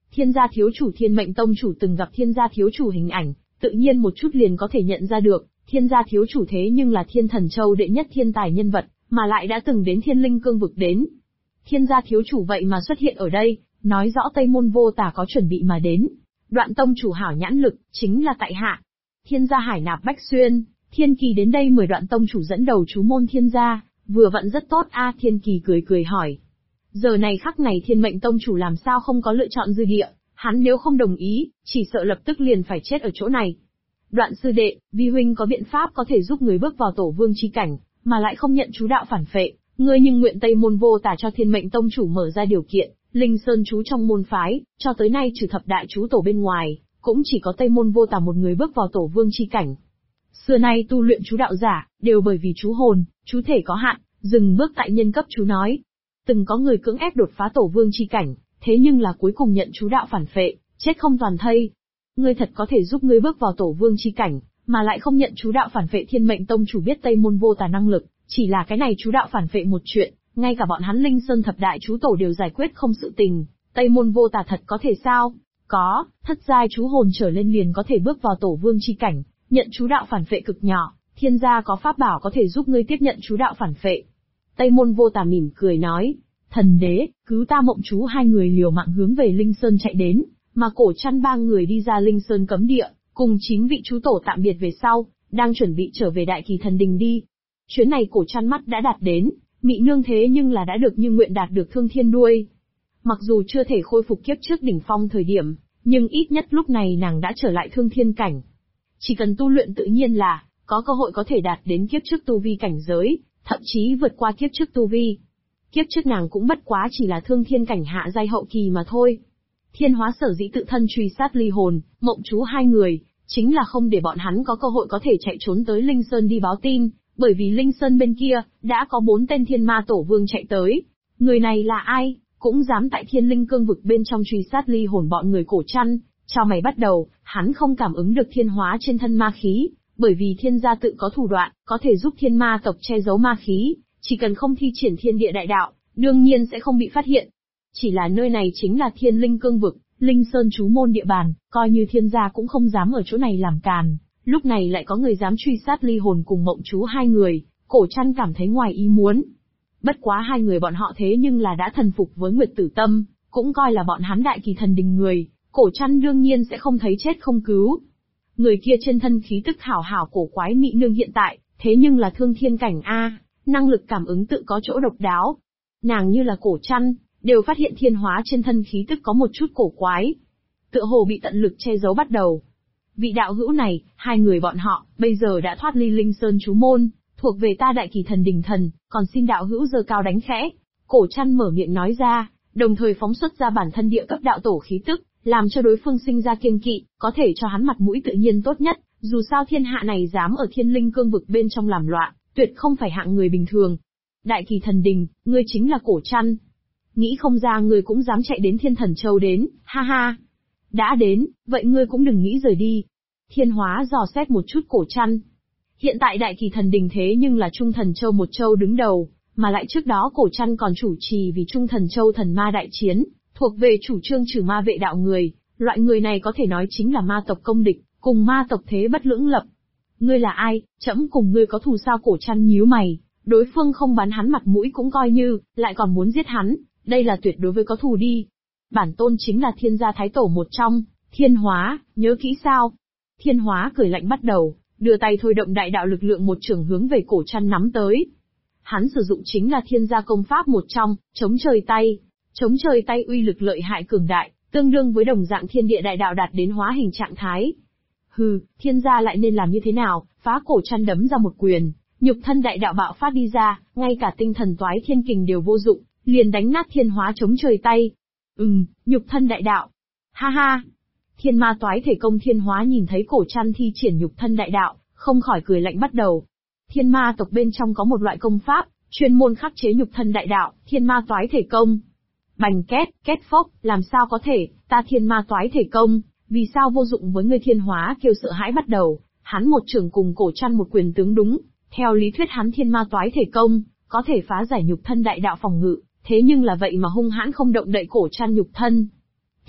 Thiên gia thiếu chủ Thiên Mệnh Tông chủ từng gặp Thiên gia thiếu chủ hình ảnh, tự nhiên một chút liền có thể nhận ra được, Thiên gia thiếu chủ thế nhưng là Thiên Thần Châu đệ nhất thiên tài nhân vật, mà lại đã từng đến Thiên Linh Cương vực đến. Thiên gia thiếu chủ vậy mà xuất hiện ở đây, nói rõ Tây Môn Vô Tà có chuẩn bị mà đến. Đoạn tông chủ hảo nhãn lực, chính là tại hạ. Thiên gia hải nạp Bách Xuyên, Thiên Kỳ đến đây mời Đoạn tông chủ dẫn đầu chú môn Thiên gia, vừa vặn rất tốt a. Thiên Kỳ cười cười hỏi. Giờ này khắc này Thiên Mệnh Tông chủ làm sao không có lựa chọn dư địa, hắn nếu không đồng ý, chỉ sợ lập tức liền phải chết ở chỗ này. Đoạn sư đệ, vi huynh có biện pháp có thể giúp người bước vào tổ vương chi cảnh, mà lại không nhận chú đạo phản phệ, ngươi nhưng nguyện Tây Môn Vô Tà cho Thiên Mệnh Tông chủ mở ra điều kiện, Linh Sơn chú trong môn phái, cho tới nay trừ thập đại chú tổ bên ngoài, cũng chỉ có Tây Môn Vô Tà một người bước vào tổ vương chi cảnh. Xưa nay tu luyện chú đạo giả, đều bởi vì chú hồn, chú thể có hạn, dừng bước tại nhân cấp chú nói. Từng có người cưỡng ép đột phá tổ vương chi cảnh, thế nhưng là cuối cùng nhận chú đạo phản phệ, chết không toàn thây. Ngươi thật có thể giúp ngươi bước vào tổ vương chi cảnh, mà lại không nhận chú đạo phản phệ. Thiên Mệnh Tông chủ biết Tây Môn Vô Tà năng lực, chỉ là cái này chú đạo phản phệ một chuyện, ngay cả bọn hắn Linh Sơn thập đại chú tổ đều giải quyết không sự tình, Tây Môn Vô Tà thật có thể sao? Có, thất giai chú hồn trở lên liền có thể bước vào tổ vương chi cảnh, nhận chú đạo phản phệ cực nhỏ, thiên gia có pháp bảo có thể giúp ngươi tiếp nhận chú đạo phản phệ. Tây Môn Vô Tà mỉm cười nói, thần đế, cứu ta Mộng Chú hai người liều mạng hướng về Linh Sơn chạy đến, mà Cổ Trăn ba người đi ra Linh Sơn cấm địa, cùng 9 vị chú tổ tạm biệt về sau, đang chuẩn bị trở về Đại Kỳ Thần Đình đi. Chuyến này Cổ Trăn mắt đã đạt đến, Mị Nương thế nhưng là đã được như nguyện đạt được Thương Thiên đuôi. Mặc dù chưa thể khôi phục kiếp trước đỉnh phong thời điểm, nhưng ít nhất lúc này nàng đã trở lại Thương Thiên cảnh. Chỉ cần tu luyện tự nhiên là, có cơ hội có thể đạt đến kiếp trước tu vi cảnh giới, thậm chí vượt qua kiếp trước tu vi. Kiếp trước nàng cũng bất quá chỉ là Thương Thiên cảnh hạ giai hậu kỳ mà thôi. Thiên Hóa sở dĩ tự thân truy sát ly hồn, Mộng Chú hai người, chính là không để bọn hắn có cơ hội có thể chạy trốn tới Linh Sơn đi báo tin, bởi vì Linh Sơn bên kia, đã có 4 tên thiên ma tổ vương chạy tới. Người này là ai, cũng dám tại Thiên Linh Cương vực bên trong truy sát ly hồn bọn người Cổ Trăn. Chào mày bắt đầu, hắn không cảm ứng được thiên hóa trên thân ma khí, bởi vì thiên gia tự có thủ đoạn, có thể giúp thiên ma tộc che giấu ma khí, chỉ cần không thi triển thiên địa đại đạo, đương nhiên sẽ không bị phát hiện. Chỉ là nơi này chính là Thiên Linh Cương vực, Linh Sơn chú môn địa bàn, coi như thiên gia cũng không dám ở chỗ này làm càn, lúc này lại có người dám truy sát ly hồn cùng Mộng Chú hai người, Cổ Trăn cảm thấy ngoài ý muốn. Bất quá hai người bọn họ thế nhưng là đã thần phục với Nguyệt Tử Tâm, cũng coi là bọn hắn Đại Kỳ Thần Đình người, Cổ Trăn đương nhiên sẽ không thấy chết không cứu. Người kia trên thân khí tức hảo hảo cổ quái Mị Nương hiện tại, thế nhưng là Thương Thiên cảnh a, năng lực cảm ứng tự có chỗ độc đáo. Nàng như là Cổ Trăn, đều phát hiện thiên hóa trên thân khí tức có một chút cổ quái, tựa hồ bị tận lực che giấu bắt đầu. Vị đạo hữu này, hai người bọn họ, bây giờ đã thoát ly Linh Sơn chú môn, thuộc về ta Đại Kỳ Thần Đình thần, còn xin đạo hữu giơ cao đánh khẽ. Cổ Trăn mở miệng nói ra, đồng thời phóng xuất ra bản thân địa cấp đạo tổ khí tức, làm cho đối phương sinh ra kiêng kỵ, có thể cho hắn mặt mũi tự nhiên tốt nhất, dù sao thiên hạ này dám ở Thiên Linh Cương vực bên trong làm loạn, tuyệt không phải hạng người bình thường. Đại Kỳ Thần Đình, ngươi chính là Cổ Trăn. Nghĩ không ra ngươi cũng dám chạy đến Thiên Thần Châu đến, ha ha. Đã đến, vậy ngươi cũng đừng nghĩ rời đi. Thiên Hóa dò xét một chút Cổ Trăn. Hiện tại Đại Kỳ Thần Đình thế nhưng là Trung Thần Châu một châu đứng đầu, mà lại trước đó Cổ Trăn còn chủ trì vì Trung Thần Châu thần ma đại chiến, thuộc về chủ trương trừ ma vệ đạo người, loại người này có thể nói chính là ma tộc công địch, cùng ma tộc thế bất lưỡng lập. Ngươi là ai, trẫm cùng ngươi có thù sao? Cổ Trăn nhíu mày, đối phương không bán hắn mặt mũi cũng coi như, lại còn muốn giết hắn, đây là tuyệt đối với có thù đi. Bản tôn chính là Thiên gia thái tổ một trong, Thiên Hóa, nhớ kỹ sao? Thiên Hóa cười lạnh bắt đầu, đưa tay thôi động đại đạo lực lượng một chưởng hướng về Cổ Trăn nắm tới. Hắn sử dụng chính là Thiên gia công pháp một trong, chống trời tay. Chống trời tay uy lực lợi hại cường đại, tương đương với đồng dạng thiên địa đại đạo đạt đến hóa hình trạng thái. Hừ, Thiên gia lại nên làm như thế nào? Phá Cổ Trăn đấm ra một quyền, nhục thân đại đạo bạo phát đi ra, ngay cả tinh thần toái thiên kình đều vô dụng, liền đánh nát Thiên Hóa chống trời tay. Nhục thân đại đạo. Ha ha. Thiên ma toái thể công Thiên Hóa nhìn thấy Cổ Trăn thi triển nhục thân đại đạo, không khỏi cười lạnh bắt đầu. Thiên ma tộc bên trong có một loại công pháp, chuyên môn khắc chế nhục thân đại đạo, Thiên ma toái thể công. Bành két, két phốc, làm sao có thể, ta Thiên ma toái thể công, vì sao vô dụng với ngươi? Thiên Hóa kêu sợ hãi bắt đầu, hắn một chưởng cùng Cổ Trăn một quyền tướng đúng, theo lý thuyết hắn Thiên ma toái thể công, có thể phá giải nhục thân đại đạo phòng ngự, thế nhưng là vậy mà hung hãn không động đậy Cổ Trăn nhục thân.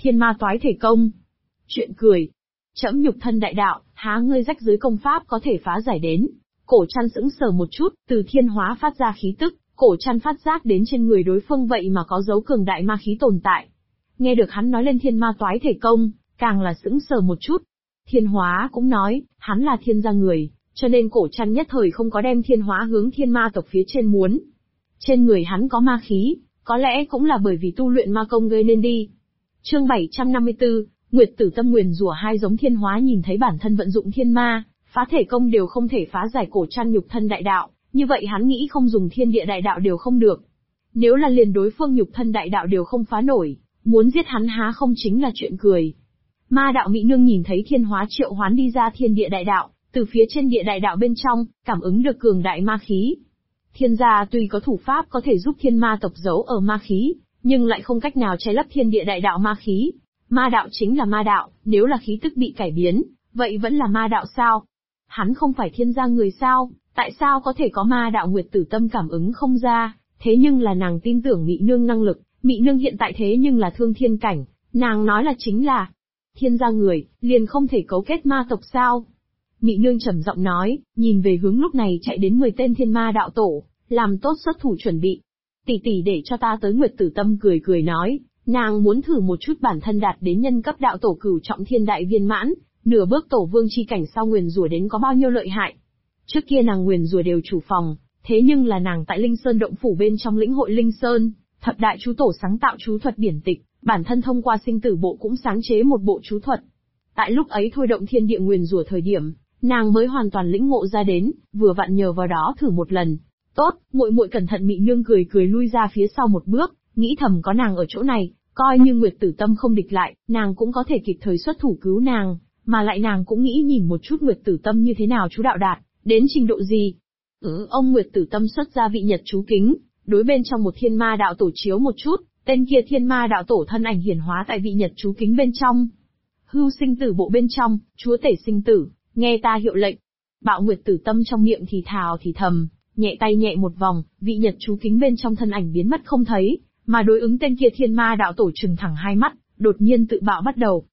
Thiên ma toái thể công. Chuyện cười. Trẫm nhục thân đại đạo, há ngươi rách dưới công pháp có thể phá giải đến. Cổ Trăn sững sờ một chút, từ thiên hóa phát ra khí tức, Cổ Trăn phát giác đến trên người đối phương vậy mà có dấu cường đại ma khí tồn tại. Nghe được hắn nói lên thiên ma toái thể công, càng là sững sờ một chút. Thiên hóa cũng nói, hắn là thiên gia người, cho nên Cổ Trăn nhất thời không có đem thiên hóa hướng thiên ma tộc phía trên muốn. Trên người hắn có ma khí, có lẽ cũng là bởi vì tu luyện ma công gây nên đi. Chương 754, Nguyệt Tử Tâm nguyền rủa hai giống thiên hóa nhìn thấy bản thân vận dụng thiên ma, phá thể công đều không thể phá giải Cổ Trăn nhục thân đại đạo, như vậy hắn nghĩ không dùng thiên địa đại đạo đều không được. Nếu là liền đối phương nhục thân đại đạo đều không phá nổi, muốn giết hắn há không chính là chuyện cười. Ma đạo mỹ nương nhìn thấy thiên hóa triệu hoán đi ra thiên địa đại đạo, từ phía trên địa đại đạo bên trong, cảm ứng được cường đại ma khí. Thiên gia tuy có thủ pháp có thể giúp thiên ma tộc giấu ở ma khí, nhưng lại không cách nào che lấp thiên địa đại đạo ma khí. Ma đạo chính là ma đạo, nếu là khí tức bị cải biến, vậy vẫn là ma đạo sao? Hắn không phải thiên gia người sao, tại sao có thể có ma đạo? Nguyệt Tử Tâm cảm ứng không ra, thế nhưng là nàng tin tưởng Mị Nương năng lực, Mị Nương hiện tại thế nhưng là thương thiên cảnh, nàng nói là chính là thiên gia người, liền không thể cấu kết ma tộc sao? Mị Nương trầm giọng nói, nhìn về hướng lúc này chạy đến 10 tên thiên ma đạo tổ, làm tốt xuất thủ chuẩn bị. Tỷ tỷ để cho ta tới. Nguyệt Tử Tâm cười cười nói, nàng muốn thử một chút bản thân đạt đến nhân cấp đạo tổ cửu trọng thiên đại viên mãn, nửa bước tổ vương chi cảnh sau nguyền rủa đến có bao nhiêu lợi hại. Trước kia nàng nguyền rủa đều chủ phòng, thế nhưng là nàng tại Linh Sơn động phủ bên trong lĩnh hội Linh Sơn, thập đại chú tổ sáng tạo chú thuật điển tịch, bản thân thông qua sinh tử bộ cũng sáng chế một bộ chú thuật. Tại lúc ấy thôi động thiên địa nguyền rủa thời điểm, nàng mới hoàn toàn lĩnh ngộ ra đến, vừa vặn nhờ vào đó thử một lần. Tốt, muội muội cẩn thận. Mị Nương cười cười lui ra phía sau một bước, nghĩ thầm có nàng ở chỗ này, coi như Nguyệt Tử Tâm không địch lại, nàng cũng có thể kịp thời xuất thủ cứu nàng, mà lại nàng cũng nghĩ nhìn một chút Nguyệt Tử Tâm như thế nào chú đạo đạt, đến trình độ gì. Ông Nguyệt Tử Tâm xuất ra vị nhật chú kính, đối bên trong một thiên ma đạo tổ chiếu một chút, tên kia thiên ma đạo tổ thân ảnh hiển hóa tại vị nhật chú kính bên trong. Hưu sinh tử bộ bên trong, chúa tể sinh tử, nghe ta hiệu lệnh. Bạo Nguyệt Tử Tâm trong miệng thì thào thì thầm, nhẹ tay nhẹ một vòng, vị nhật chú kính bên trong thân ảnh biến mất không thấy, mà đối ứng tên kia thiên ma đạo tổ trừng thẳng hai mắt, đột nhiên tự bạo bắt đầu.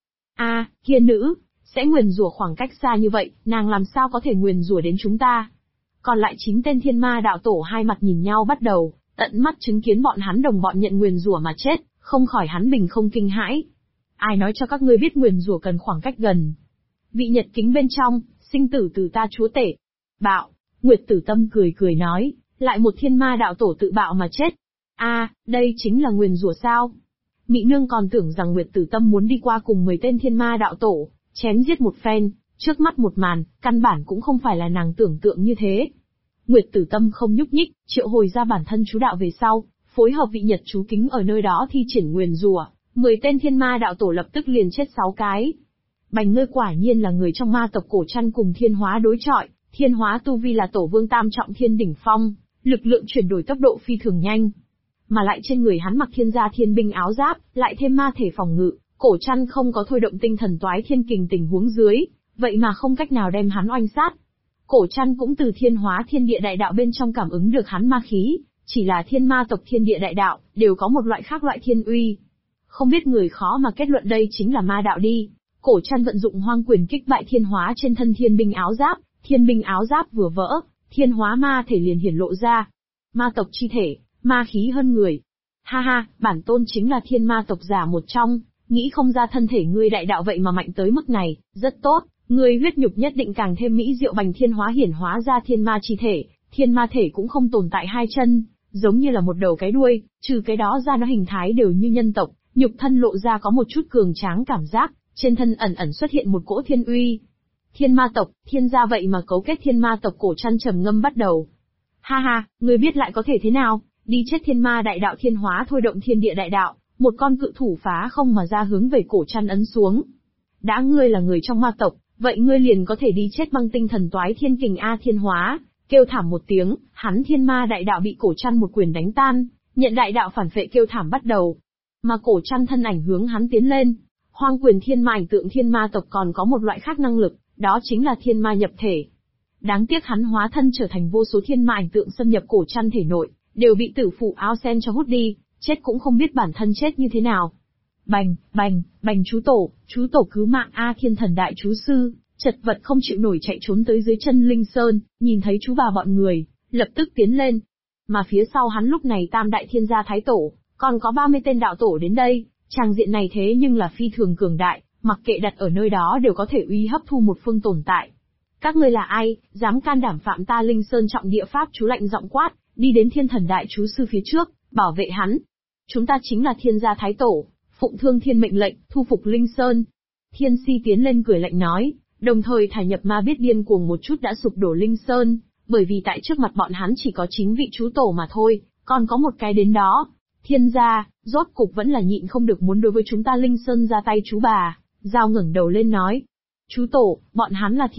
Kia nữ, sẽ nguyền rủa khoảng cách xa như vậy, nàng làm sao có thể nguyền rủa đến chúng ta? Còn lại 9 tên thiên ma đạo tổ hai mặt nhìn nhau bắt đầu, tận mắt chứng kiến bọn hắn đồng bọn nhận nguyền rủa mà chết, không khỏi hắn bình không kinh hãi. Ai nói cho các ngươi biết nguyền rủa cần khoảng cách gần? Vị nhật kính bên trong, sinh tử từ ta chúa tể. Bạo, Nguyệt Tử Tâm cười cười nói, lại một thiên ma đạo tổ tự bạo mà chết. Đây chính là nguyền rủa sao? Mị Nương còn tưởng rằng Nguyệt Tử Tâm muốn đi qua cùng 10 tên thiên ma đạo tổ, chém giết một phen, trước mắt một màn, căn bản cũng không phải là nàng tưởng tượng như thế. Nguyệt Tử Tâm không nhúc nhích, triệu hồi ra bản thân chú đạo về sau, phối hợp vị nhật chú kính ở nơi đó thi triển nguyền rủa, 10 tên thiên ma đạo tổ lập tức liền chết 6 cái. Bành ngươi quả nhiên là người trong ma tộc Cổ Trăn cùng thiên hóa đối chọi, thiên hóa tu vi là tổ vương tam trọng thiên đỉnh phong, lực lượng chuyển đổi tốc độ phi thường nhanh. Mà lại trên người hắn mặc thiên gia thiên binh áo giáp, lại thêm ma thể phòng ngự, Cổ Trăn không có thôi động tinh thần toái thiên kình tình huống dưới, vậy mà không cách nào đem hắn oanh sát. Cổ Trăn cũng từ thiên hóa thiên địa đại đạo bên trong cảm ứng được hắn ma khí, chỉ là thiên ma tộc thiên địa đại đạo, đều có một loại khác loại thiên uy. Không biết người khó mà kết luận đây chính là ma đạo đi. Cổ Trăn vận dụng hoang quyền kích bại thiên hóa trên thân thiên binh áo giáp, thiên binh áo giáp vừa vỡ, thiên hóa ma thể liền hiển lộ ra. Ma tộc chi thể, ma khí hơn người. Ha, bản tôn chính là thiên ma tộc giả một trong, nghĩ không ra thân thể ngươi đại đạo vậy mà mạnh tới mức này, rất tốt, ngươi huyết nhục nhất định càng thêm mỹ diệu. Bành thiên hóa hiển hóa ra thiên ma chi thể, thiên ma thể cũng không tồn tại hai chân, giống như là một đầu cái đuôi, trừ cái đó ra nó hình thái đều như nhân tộc, nhục thân lộ ra có một chút cường tráng cảm giác, trên thân ẩn ẩn xuất hiện một cỗ thiên uy. Thiên ma tộc, thiên gia vậy mà cấu kết thiên ma tộc. Cổ Trăn trầm ngâm bắt đầu. Ha, ngươi biết lại có thể thế nào, đi chết. Thiên ma đại đạo thiên hóa thôi động thiên địa đại đạo, một con cự thủ phá không mà ra hướng về Cổ Trăn ấn xuống. Đã ngươi là người trong ma tộc, vậy ngươi liền có thể đi chết. Băng tinh thần toái thiên kình thiên hóa, kêu thảm một tiếng, hắn thiên ma đại đạo bị Cổ Trăn một quyền đánh tan, nhận đại đạo phản phệ kêu thảm bắt đầu. Mà Cổ Trăn thân ảnh hướng hắn tiến lên. Hoang quyền thiên ma ảnh tượng thiên ma tộc còn có một loại khác năng lực, đó chính là thiên ma nhập thể. Đáng tiếc hắn hóa thân trở thành vô số thiên ma ảnh tượng xâm nhập Cổ Trăn thể nội, đều bị tử phụ ao sen cho hút đi, chết cũng không biết bản thân chết như thế nào. Bành, bành, bành chú tổ cứu mạng a thiên thần đại chú sư, chật vật không chịu nổi chạy trốn tới dưới chân Linh Sơn, nhìn thấy chú bà bọn người, lập tức tiến lên. Mà phía sau hắn lúc này tam đại thiên gia thái tổ, còn có 30 tên đạo tổ đến đây, tràng diện này thế nhưng là phi thường cường đại, mặc kệ đặt ở nơi đó đều có thể uy hấp thu một phương tồn tại. Các ngươi là ai, dám can đảm phạm ta Linh Sơn trọng địa pháp chú lạnh giọng quát, đi đến thiên thần đại chú sư phía trước, bảo vệ hắn. Chúng ta chính là thiên gia thái tổ, phụng thương thiên mệnh lệnh, thu phục Linh Sơn. Thiên si tiến lên cười lạnh nói, đồng thời thả nhập ma biết điên cuồng một chút đã sụp đổ Linh Sơn, bởi vì tại trước mặt bọn hắn chỉ có chính vị chú tổ mà thôi, còn có một cái đến đó. Thiên gia, rốt cục vẫn là nhịn không được muốn đối với chúng ta Linh Sơn ra tay chú bà, Giao ngẩng đầu lên nói. Chú tổ, bọn hắn là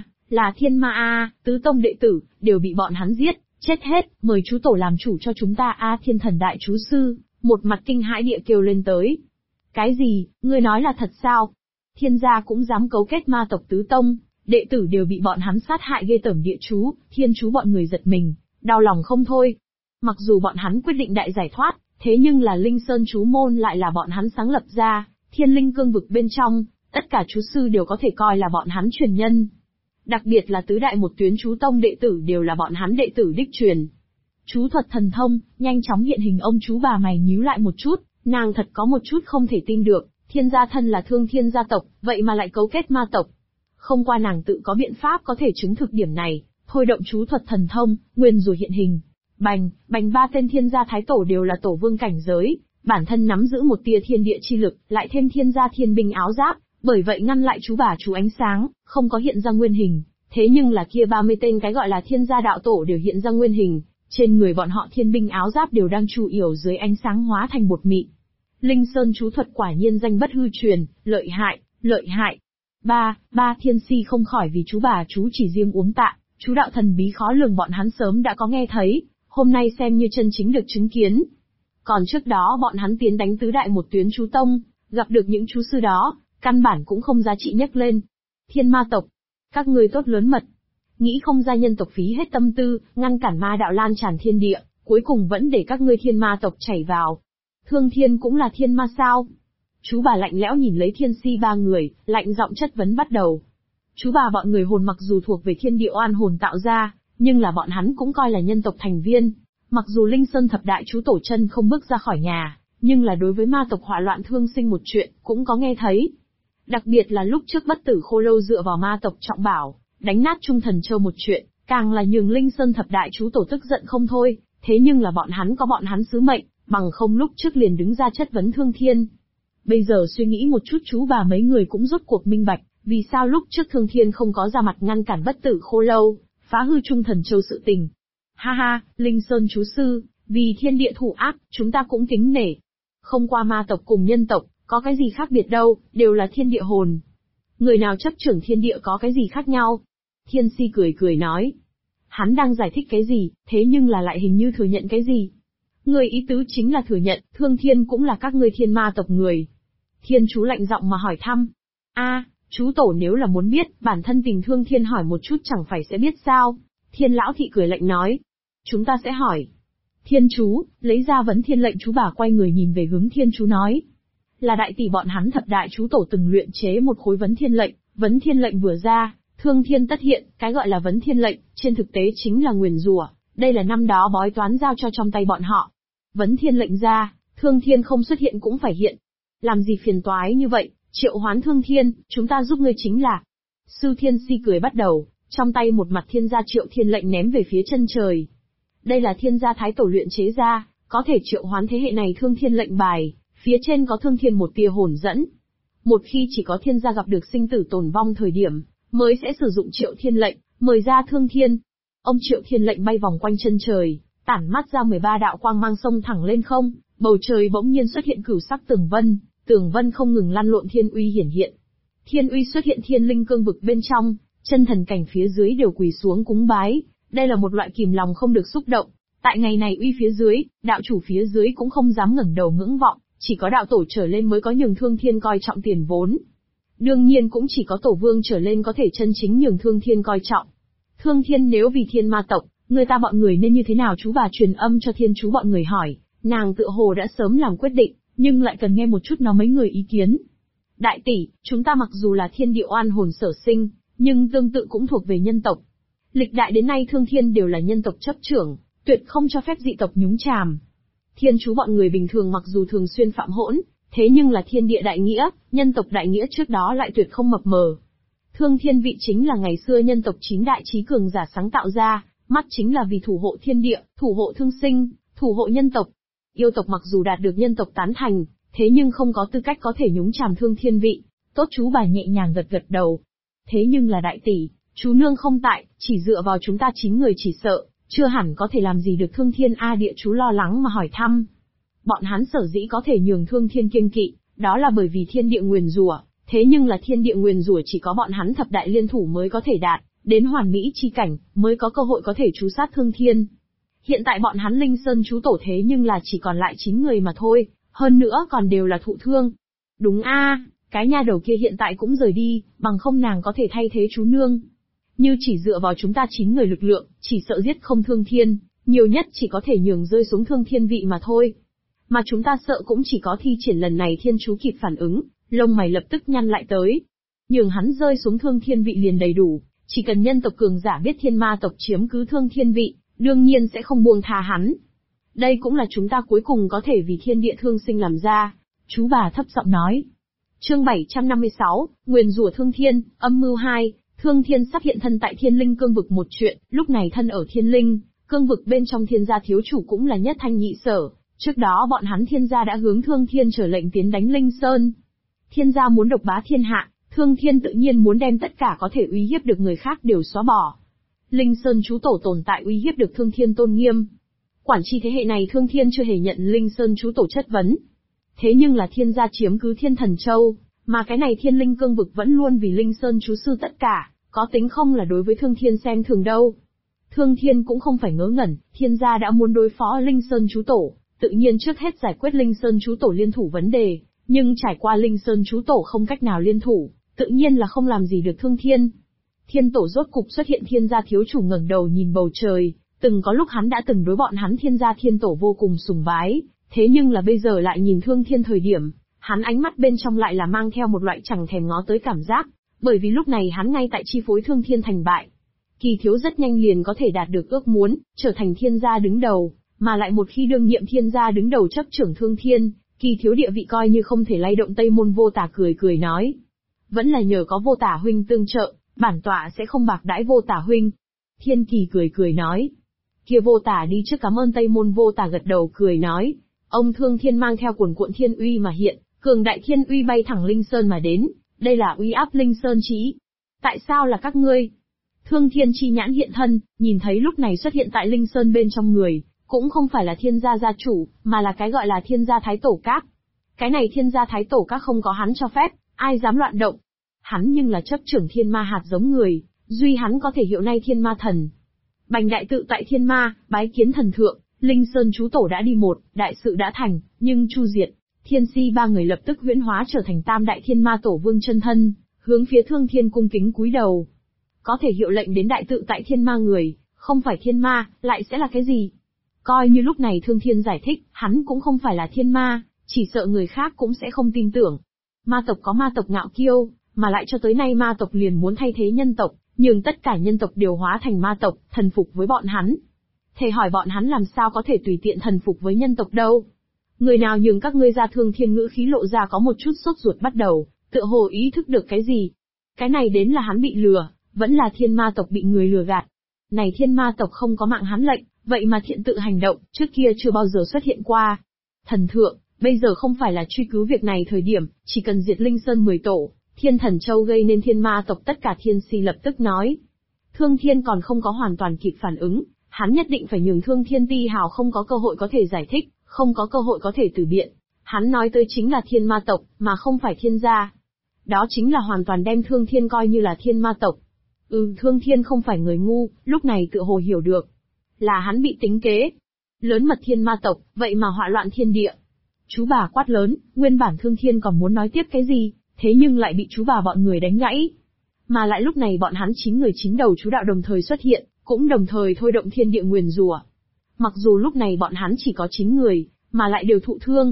thiên ma a, tứ tông đệ tử, đều bị bọn hắn giết, chết hết, mời chú tổ làm chủ cho chúng ta a thiên thần đại chú sư, một mặt kinh hãi địa kêu lên tới. Cái gì, ngươi nói là thật sao? Thiên gia cũng dám cấu kết ma tộc tứ tông, đệ tử đều bị bọn hắn sát hại ghê tởm địa chú, thiên chú bọn người giật mình, đau lòng không thôi. Mặc dù bọn hắn quyết định đại giải thoát, thế nhưng là Linh Sơn chú môn lại là bọn hắn sáng lập ra, thiên linh cương vực bên trong, tất cả chú sư đều có thể coi là bọn hắn truyền nhân. Đặc biệt là tứ đại một tuyến chú tông đệ tử đều là bọn hắn đệ tử đích truyền. Chú thuật thần thông, nhanh chóng hiện hình ông chú bà mày nhíu lại một chút, nàng thật có một chút không thể tin được, thiên gia thân là thương thiên gia tộc, vậy mà lại cấu kết ma tộc. Không qua nàng tự có biện pháp có thể chứng thực điểm này, thôi động chú thuật thần thông, nguyên rủa hiện hình. Bành, bành ba tên thiên gia thái tổ đều là tổ vương cảnh giới, bản thân nắm giữ một tia thiên địa chi lực, lại thêm thiên gia thiên binh áo giáp, bởi vậy ngăn lại chú bà chú ánh sáng, không có hiện ra nguyên hình. Thế nhưng là kia 30 tên cái gọi là thiên gia đạo tổ đều hiện ra nguyên hình, trên người bọn họ thiên binh áo giáp đều đang chu yểu dưới ánh sáng hóa thành bột mịn. Linh Sơn chú thuật quả nhiên danh bất hư truyền, lợi hại, lợi hại. Ba thiên si không khỏi vì chú bà chú chỉ riêng uống tạ, chú đạo thần bí khó lường bọn hắn sớm đã có nghe thấy, hôm nay xem như chân chính được chứng kiến. Còn trước đó bọn hắn tiến đánh tứ đại một tuyến chú tông, gặp được những chú sư đó, căn bản cũng không giá trị nhắc lên. Thiên ma tộc, các ngươi tốt lớn mật, nghĩ không ra nhân tộc phí hết tâm tư, ngăn cản ma đạo lan tràn thiên địa, cuối cùng vẫn để các ngươi thiên ma tộc chảy vào. Thương thiên cũng là thiên ma sao? Chú bà lạnh lẽo nhìn lấy thiên si ba người, lạnh giọng chất vấn bắt đầu. Chú bà bọn người hồn mặc dù thuộc về thiên địa oan hồn tạo ra, nhưng là bọn hắn cũng coi là nhân tộc thành viên. Mặc dù Linh Sơn thập đại chú tổ chân không bước ra khỏi nhà, nhưng là đối với ma tộc hỏa loạn thương sinh một chuyện, cũng có nghe thấy. Đặc biệt là lúc trước Bất Tử Khô Lâu dựa vào ma tộc trọng bảo, đánh nát Trung Thần Châu một chuyện, càng là nhường Linh Sơn thập đại chú tổ tức giận không thôi, thế nhưng là bọn hắn có bọn hắn sứ mệnh, bằng không lúc trước liền đứng ra chất vấn Thương Thiên. Bây giờ suy nghĩ một chút chú bà mấy người cũng rốt cuộc minh bạch, vì sao lúc trước Thương Thiên không có ra mặt ngăn cản Bất Tử Khô Lâu, phá hư Trung Thần Châu sự tình. Ha ha, Linh Sơn chú sư, vì thiên địa thủ ác, chúng ta cũng kính nể. Không qua ma tộc cùng nhân tộc, có cái gì khác biệt đâu, đều là thiên địa hồn. Người nào chấp trưởng thiên địa có cái gì khác nhau? Thiên si cười cười nói. Hắn đang giải thích cái gì, thế nhưng là lại hình như thừa nhận cái gì. Người ý tứ chính là thừa nhận, Thương Thiên cũng là các ngươi thiên ma tộc người. Thiên chú lạnh giọng mà hỏi thăm. Chú tổ nếu là muốn biết, bản thân tìm Thương Thiên hỏi một chút chẳng phải sẽ biết sao? Thiên lão thị cười lạnh nói. Chúng ta sẽ hỏi. Thiên chú, lấy ra vấn thiên lệnh chú bà quay người nhìn về hướng thiên chú nói. Là đại tỷ bọn hắn thập đại chú tổ từng luyện chế một khối vấn thiên lệnh vừa ra, Thương Thiên tất hiện, cái gọi là vấn thiên lệnh, trên thực tế chính là nguyền rủa, đây là năm đó bói toán giao cho trong tay bọn họ. Vấn thiên lệnh ra, Thương Thiên không xuất hiện cũng phải hiện. Làm gì phiền toái như vậy, triệu hoán Thương Thiên, chúng ta giúp ngươi chính là. Sư Thiên si cười bắt đầu, trong tay một mặt thiên gia triệu thiên lệnh ném về phía chân trời. Đây là thiên gia thái tổ luyện chế ra, có thể triệu hoán thế hệ này Thương Thiên lệnh bài, phía trên có Thương Thiên một tia hồn dẫn. Một khi chỉ có thiên gia gặp được sinh tử tồn vong thời điểm, mới sẽ sử dụng triệu thiên lệnh, mời ra Thương Thiên. Ông triệu thiên lệnh bay vòng quanh chân trời, tản mắt ra 13 đạo quang mang sông thẳng lên không, bầu trời bỗng nhiên xuất hiện cửu sắc tường vân không ngừng lăn lộn thiên uy hiển hiện. Thiên uy xuất hiện thiên linh cương vực bên trong, chân thần cảnh phía dưới đều quỳ xuống cúng bái, đây là một loại kìm lòng không được xúc động. Tại ngày này uy phía dưới, đạo chủ phía dưới cũng không dám ngẩng đầu ngưỡng vọng, chỉ có đạo tổ trở lên mới có nhường Thương Thiên coi trọng tiền vốn. Đương nhiên cũng chỉ có tổ vương trở lên có thể chân chính nhường Thương Thiên coi trọng. Thương Thiên nếu vì thiên ma tộc, người ta bọn người nên như thế nào? Chú bà truyền âm cho thiên chú bọn người hỏi, nàng tựa hồ đã sớm làm quyết định, nhưng lại cần nghe một chút nó mấy người ý kiến. Đại tỷ, chúng ta mặc dù là thiên địa oan hồn sở sinh, nhưng tương tự cũng thuộc về nhân tộc. Lịch đại đến nay Thương Thiên đều là nhân tộc chấp trưởng, tuyệt không cho phép dị tộc nhúng chàm. Thiên chú bọn người bình thường mặc dù thường xuyên phạm hỗn, thế nhưng là thiên địa đại nghĩa, nhân tộc đại nghĩa trước đó lại tuyệt không mập mờ. Thương Thiên vị chính là ngày xưa nhân tộc 9 đại chí cường giả sáng tạo ra, mắt chính là vì thủ hộ thiên địa, thủ hộ thương sinh, thủ hộ nhân tộc. Yêu tộc mặc dù đạt được nhân tộc tán thành, thế nhưng không có tư cách có thể nhúng chàm Thương Thiên vị. Tốt chú bà nhẹ nhàng gật gật đầu. Thế nhưng là đại tỷ, chú nương không tại, chỉ dựa vào chúng ta 9 người chỉ sợ, chưa hẳn có thể làm gì được Thương Thiên a. Địa chú lo lắng mà hỏi thăm. Bọn hắn sở dĩ có thể nhường Thương Thiên kiêng kỵ, đó là bởi vì thiên địa nguyền rủa, thế nhưng là thiên địa nguyền rủa chỉ có bọn hắn thập đại liên thủ mới có thể đạt đến hoàn mỹ chi cảnh, mới có cơ hội có thể trú sát Thương Thiên. Hiện tại bọn hắn Linh Sơn chú tổ thế nhưng là chỉ còn lại 9 người mà thôi, hơn nữa còn đều là thụ thương. Đúng a, cái nha đầu kia hiện tại cũng rời đi, bằng không nàng có thể thay thế chú nương. Như chỉ dựa vào chúng ta 9 người lực lượng, chỉ sợ giết không Thương Thiên, nhiều nhất chỉ có thể nhường rơi xuống Thương Thiên vị mà thôi. Mà chúng ta sợ cũng chỉ có thi triển lần này thiên chú kịp phản ứng, lông mày lập tức nhăn lại tới. Nhường hắn rơi xuống Thương Thiên vị liền đầy đủ, chỉ cần nhân tộc cường giả biết thiên ma tộc chiếm cứ Thương Thiên vị, đương nhiên sẽ không buông tha hắn. Đây cũng là chúng ta cuối cùng có thể vì thiên địa thương sinh làm ra, chú bà thấp giọng nói. Chương 756, Nguyền rủa Thương Thiên, âm mưu 2, Thương Thiên sắp hiện thân tại Thiên Linh cương vực một chuyện, lúc này thân ở Thiên Linh cương vực bên trong Thiên gia thiếu chủ cũng là Nhất Thanh Nhị Sở, trước đó bọn hắn Thiên gia đã hướng Thương Thiên trở lệnh tiến đánh Linh Sơn. Thiên gia muốn độc bá thiên hạ, Thương Thiên tự nhiên muốn đem tất cả có thể uy hiếp được người khác đều xóa bỏ. Linh Sơn chú tổ tồn tại uy hiếp được Thương Thiên tôn nghiêm. Quản tri thế hệ này Thương Thiên chưa hề nhận Linh Sơn chú tổ chất vấn. Thế nhưng là Thiên gia chiếm cứ Thiên Thần Châu, mà cái này Thiên Linh cương vực vẫn luôn vì Linh Sơn chú sư tất cả, có tính không là đối với Thương Thiên xem thường đâu. Thương Thiên cũng không phải ngớ ngẩn, Thiên gia đã muốn đối phó Linh Sơn chú tổ, tự nhiên trước hết giải quyết Linh Sơn chú tổ liên thủ vấn đề, nhưng trải qua Linh Sơn chú tổ không cách nào liên thủ, tự nhiên là không làm gì được Thương Thiên. Thiên tổ rốt cục xuất hiện. Thiên gia thiếu chủ ngẩng đầu nhìn bầu trời, từng có lúc hắn đã từng đối bọn hắn Thiên gia thiên tổ vô cùng sùng bái, thế nhưng là bây giờ lại nhìn Thương Thiên thời điểm, hắn ánh mắt bên trong lại là mang theo một loại chẳng thèm ngó tới cảm giác, bởi vì lúc này hắn ngay tại chi phối Thương Thiên thành bại. Kỳ thiếu rất nhanh liền có thể đạt được ước muốn, trở thành Thiên gia đứng đầu, mà lại một khi đương nhiệm Thiên gia đứng đầu chấp trưởng Thương Thiên, Kỳ thiếu địa vị coi như không thể lay động. Tây Môn Vô Tả cười cười nói, vẫn là nhờ có Vô Tả huynh tương trợ, bản tọa sẽ không bạc đãi Vô Tả huynh. Thiên Kỳ cười cười nói, kia Vô Tả đi trước cảm ơn. Tây Môn Vô Tả gật đầu cười nói, ông Thương Thiên mang theo cuồn cuộn thiên uy mà hiện, cường đại thiên uy bay thẳng Linh Sơn mà đến, đây là uy áp Linh Sơn chí. Tại sao là các ngươi? Thương Thiên chi nhãn hiện thân, nhìn thấy lúc này xuất hiện tại Linh Sơn bên trong người, cũng không phải là Thiên gia gia chủ, mà là cái gọi là Thiên gia thái tổ các. Cái này Thiên gia thái tổ các không có hắn cho phép, ai dám loạn động. Hắn nhưng là chấp trưởng thiên ma hạt giống người, duy hắn có thể hiệu nay thiên ma thần. Bành đại tự tại thiên ma, bái kiến thần thượng. Linh Sơn chú tổ đã đi một, đại sự đã thành, nhưng chu diệt. Thiên Si ba người lập tức huyễn hóa trở thành tam đại thiên ma tổ vương chân thân, hướng phía Thương Thiên cung kính cúi đầu. Có thể hiệu lệnh đến đại tự tại thiên ma người, không phải thiên ma, lại sẽ là cái gì? Coi như lúc này Thương Thiên giải thích, hắn cũng không phải là thiên ma, chỉ sợ người khác cũng sẽ không tin tưởng. Ma tộc có ma tộc ngạo kiêu, mà lại cho tới nay ma tộc liền muốn thay thế nhân tộc, nhưng tất cả nhân tộc đều hóa thành ma tộc, thần phục với bọn hắn. Thề hỏi bọn hắn làm sao có thể tùy tiện thần phục với nhân tộc đâu? Người nào nhường các ngươi ra? Thương Thiên ngữ khí lộ ra có một chút sốt ruột bắt đầu, tựa hồ ý thức được cái gì. Cái này đến là hắn bị lừa, vẫn là thiên ma tộc bị người lừa gạt. Này thiên ma tộc không có mạng hắn lệnh, vậy mà thiện tự hành động, trước kia chưa bao giờ xuất hiện qua. Thần thượng, bây giờ không phải là truy cứu việc này thời điểm, chỉ cần diệt Linh Sơn 10 tổ, Thiên Thần Châu gây nên thiên ma tộc tất cả. Thiên Si lập tức nói. Thương Thiên còn không có hoàn toàn kịp phản ứng, hắn nhất định phải nhường Thương Thiên Ti Hào không có cơ hội có thể giải thích, không có cơ hội có thể từ biện. Hắn nói tới chính là thiên ma tộc, mà không phải thiên gia. Đó chính là hoàn toàn đem Thương Thiên coi như là thiên ma tộc. Thương Thiên không phải người ngu, lúc này tựa hồ hiểu được. Là hắn bị tính kế. Lớn mật thiên ma tộc, vậy mà họa loạn thiên địa. Chú bà quát lớn, nguyên bản Thương Thiên còn muốn nói tiếp cái gì, thế nhưng lại bị chú bà bọn người đánh gãy. Mà lại lúc này bọn hắn 9 người 9 đầu chú đạo đồng thời xuất hiện, cũng đồng thời thôi động thiên địa nguyền rủa. Mặc dù lúc này bọn hắn chỉ có 9 người, mà lại đều thụ thương.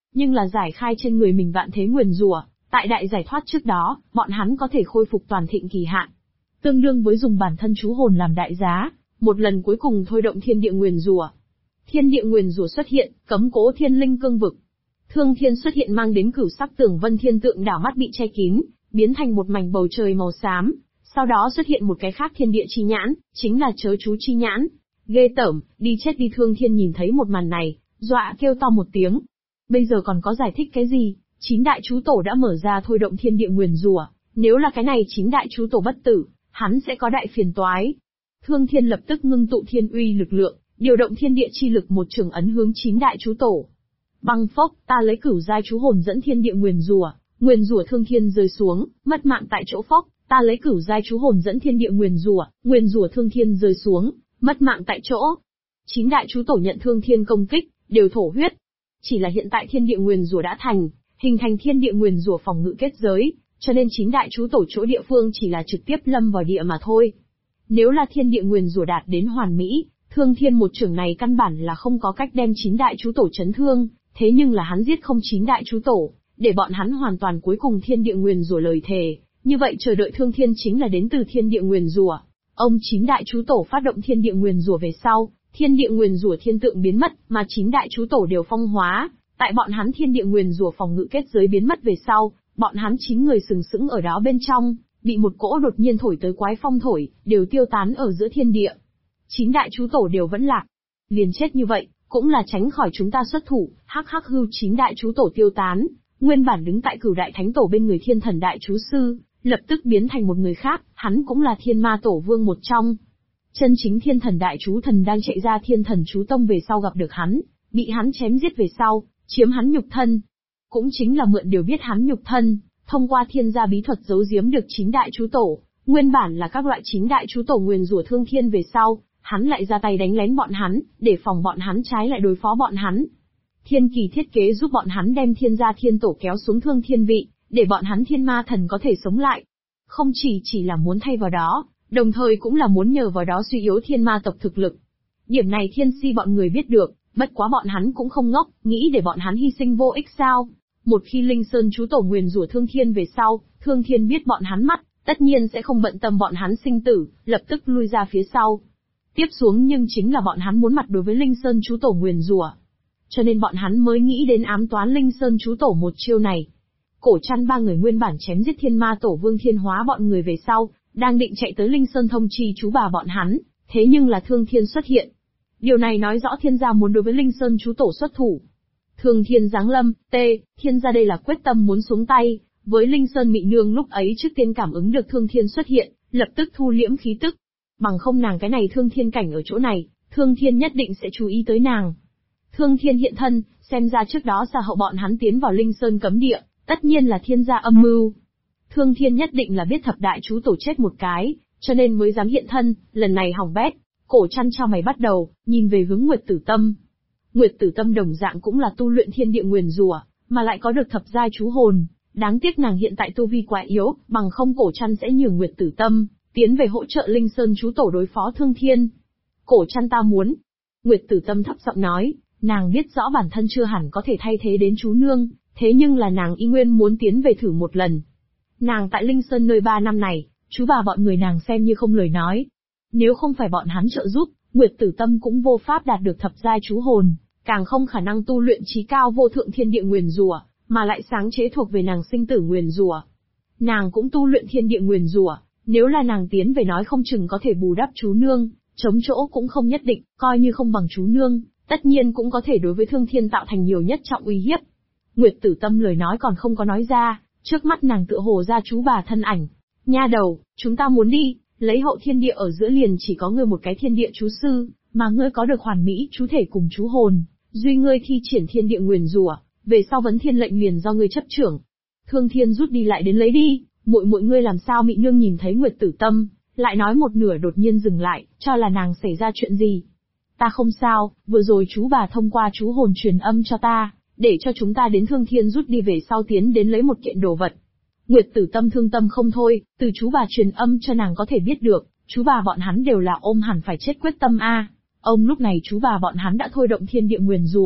nhưng là giải khai trên người mình vạn thế nguyền rủa. Tại đại giải thoát trước đó, bọn hắn có thể khôi phục toàn thịnh kỳ hạn, tương đương với dùng bản thân chú hồn làm đại giá, một lần cuối cùng thôi động thiên địa nguyền rủa. Thiên địa nguyền rủa xuất hiện, cấm cố thiên linh cương vực. Thương thiên xuất hiện mang đến cửu sắc tường vân thiên tượng đảo mắt bị che kín, biến thành một mảnh bầu trời màu xám. Sau đó xuất hiện một cái khác thiên địa chi nhãn, chính là chớ chú chi nhãn. Ghê tởm, đi chết đi. Thương thiên nhìn thấy một màn này, dọa kêu to một tiếng. Bây giờ còn có giải thích cái gì? 9 đại chú tổ đã mở ra thôi động thiên địa nguyền rủa, nếu là cái này 9 đại chú tổ bất tử, hắn sẽ có đại phiền toái. Thương thiên lập tức ngưng tụ thiên uy lực lượng, điều động thiên địa chi lực một trường ấn hướng 9 đại chú tổ. Băng phốc, ta lấy cửu giai chú hồn dẫn thiên địa nguyền rủa thương thiên rơi xuống, mất mạng tại chỗ. Phốc, ta lấy cửu giai chú hồn dẫn thiên địa nguyền rủa thương thiên rơi xuống, mất mạng tại chỗ. 9 đại chú tổ nhận thương thiên công kích, đều thổ huyết. Chỉ là hiện tại thiên địa nguyền rủa đã thành, hình thành thiên địa nguyền rủa phòng ngự kết giới, cho nên 9 đại chú tổ chỗ địa phương chỉ là trực tiếp lâm vào địa mà thôi. Nếu là thiên địa nguyền rủa đạt đến hoàn mỹ, thương thiên một trường này căn bản là không có cách đem 9 đại chú tổ chấn thương, thế nhưng là hắn giết không 9 đại chú tổ, để bọn hắn hoàn toàn cuối cùng thiên địa nguyền rủa lời thề, như vậy chờ đợi thương thiên chính là đến từ thiên địa nguyền rủa. Ông 9 đại chú tổ phát động thiên địa nguyền rủa về sau, thiên địa nguyền rủa thiên tượng biến mất, mà 9 đại chú tổ đều phong hóa. Tại bọn hắn thiên địa nguyền rủa phòng ngự kết giới biến mất về sau, bọn hắn 9 người sừng sững ở đó bên trong, bị một cỗ đột nhiên thổi tới quái phong thổi, đều tiêu tán ở giữa thiên địa. 9 đại chú tổ đều vẫn lạc. Liền chết như vậy, cũng là tránh khỏi chúng ta xuất thủ. Hắc hắc hưu. 9 đại chú tổ tiêu tán, nguyên bản đứng tại cửu đại thánh tổ bên người thiên thần đại chú sư, lập tức biến thành một người khác, hắn cũng là thiên ma tổ vương một trong. Chân chính thiên thần đại chú thần đang chạy ra thiên thần chú tông về sau gặp được hắn, bị hắn chém giết về sau, chiếm hắn nhục thân. Cũng chính là mượn điều biết hắn nhục thân, thông qua thiên gia bí thuật giấu giếm được 9 đại chú tổ, nguyên bản là các loại 9 đại chú tổ nguyền rủa thương thiên về sau, hắn lại ra tay đánh lén bọn hắn, để phòng bọn hắn trái lại đối phó bọn hắn. Thiên kỳ thiết kế giúp bọn hắn đem thiên gia thiên tổ kéo xuống thương thiên vị, để bọn hắn thiên ma thần có thể sống lại. Không chỉ là muốn thay vào đó, đồng thời cũng là muốn nhờ vào đó suy yếu thiên ma tộc thực lực. Điểm này thiên si bọn người biết được, bất quá bọn hắn cũng không ngốc, nghĩ để bọn hắn hy sinh vô ích sao. Một khi Linh Sơn chú tổ nguyền rủa thương thiên về sau, thương thiên biết bọn hắn mắt, tất nhiên sẽ không bận tâm bọn hắn sinh tử, lập tức lui ra phía sau. Tiếp xuống nhưng chính là bọn hắn muốn mặt đối với Linh Sơn chú tổ nguyền rủa. Cho nên bọn hắn mới nghĩ đến ám toán Linh Sơn chú tổ một chiêu này. Cổ Trăn ba người nguyên bản chém giết thiên ma tổ vương thiên hóa bọn người về sau, đang định chạy tới Linh Sơn thông chi chú bà bọn hắn, thế nhưng là thương thiên xuất hiện. Điều này nói rõ thiên gia muốn đối với Linh Sơn chú tổ xuất thủ. Thương thiên giáng lâm, thiên gia đây là quyết tâm muốn xuống tay, với Linh Sơn mị nương lúc ấy trước tiên cảm ứng được thương thiên xuất hiện, lập tức thu liễm khí tức. Bằng không nàng cái này thương thiên cảnh ở chỗ này, thương thiên nhất định sẽ chú ý tới nàng. Thương thiên hiện thân, xem ra trước đó xa hậu bọn hắn tiến vào Linh Sơn cấm địa, tất nhiên là thiên gia âm mưu. Thương thiên nhất định là biết thập đại chú tổ chết một cái, cho nên mới dám hiện thân, lần này hỏng bét. Cổ Trăn cho mày bắt đầu, nhìn về hướng Nguyệt Tử Tâm. Nguyệt Tử Tâm đồng dạng cũng là tu luyện thiên địa nguyền rủa, mà lại có được thập giai chú hồn, đáng tiếc nàng hiện tại tu vi quá yếu, bằng không Cổ Trăn sẽ nhường Nguyệt Tử Tâm tiến về hỗ trợ Linh Sơn chú tổ đối phó Thương Thiên. Cổ Trăn ta muốn. Nguyệt Tử Tâm thấp giọng nói, nàng biết rõ bản thân chưa hẳn có thể thay thế đến chú nương, thế nhưng là nàng y nguyên muốn tiến về thử một lần. Nàng tại Linh Sơn nơi 3 năm này, chú bà bọn người nàng xem như không lời nói. Nếu không phải bọn hắn trợ giúp, Nguyệt Tử Tâm cũng vô pháp đạt được thập giai chú hồn, càng không khả năng tu luyện chí cao vô thượng thiên địa nguyền rủa, mà lại sáng chế thuộc về nàng sinh tử nguyền rủa. Nàng cũng tu luyện thiên địa nguyền rủa, nếu là nàng tiến về nói không chừng có thể bù đắp chú nương, chống chỗ cũng không nhất định, coi như không bằng chú nương, tất nhiên cũng có thể đối với Thương Thiên tạo thành nhiều nhất trọng uy hiếp. Nguyệt Tử Tâm lời nói còn không có nói ra, trước mắt nàng tựa hồ ra chú bà thân ảnh. Nha đầu, chúng ta muốn đi, lấy hậu thiên địa ở giữa liền chỉ có ngươi một cái thiên địa chú sư, mà ngươi có được hoàn mỹ chú thể cùng chú hồn, duy ngươi thi triển thiên địa nguyền rủa, về sau vấn thiên lệnh liền do ngươi chấp trưởng. Thương Thiên rút đi lại đến lấy đi, muội ngươi làm sao? Mị nương nhìn thấy Nguyệt Tử Tâm, lại nói một nửa đột nhiên dừng lại, cho là nàng xảy ra chuyện gì. Ta không sao, vừa rồi chú bà thông qua chú hồn truyền âm cho ta, để cho chúng ta đến Thương Thiên rút đi về sau tiến đến lấy một kiện đồ vật. Nguyệt Tử Tâm thương tâm không thôi, từ chú bà truyền âm cho nàng có thể biết được, chú bà bọn hắn đều là ôm hẳn phải chết quyết tâm a. Ông lúc này chú bà bọn hắn đã thôi động thiên địa nguyền rủa,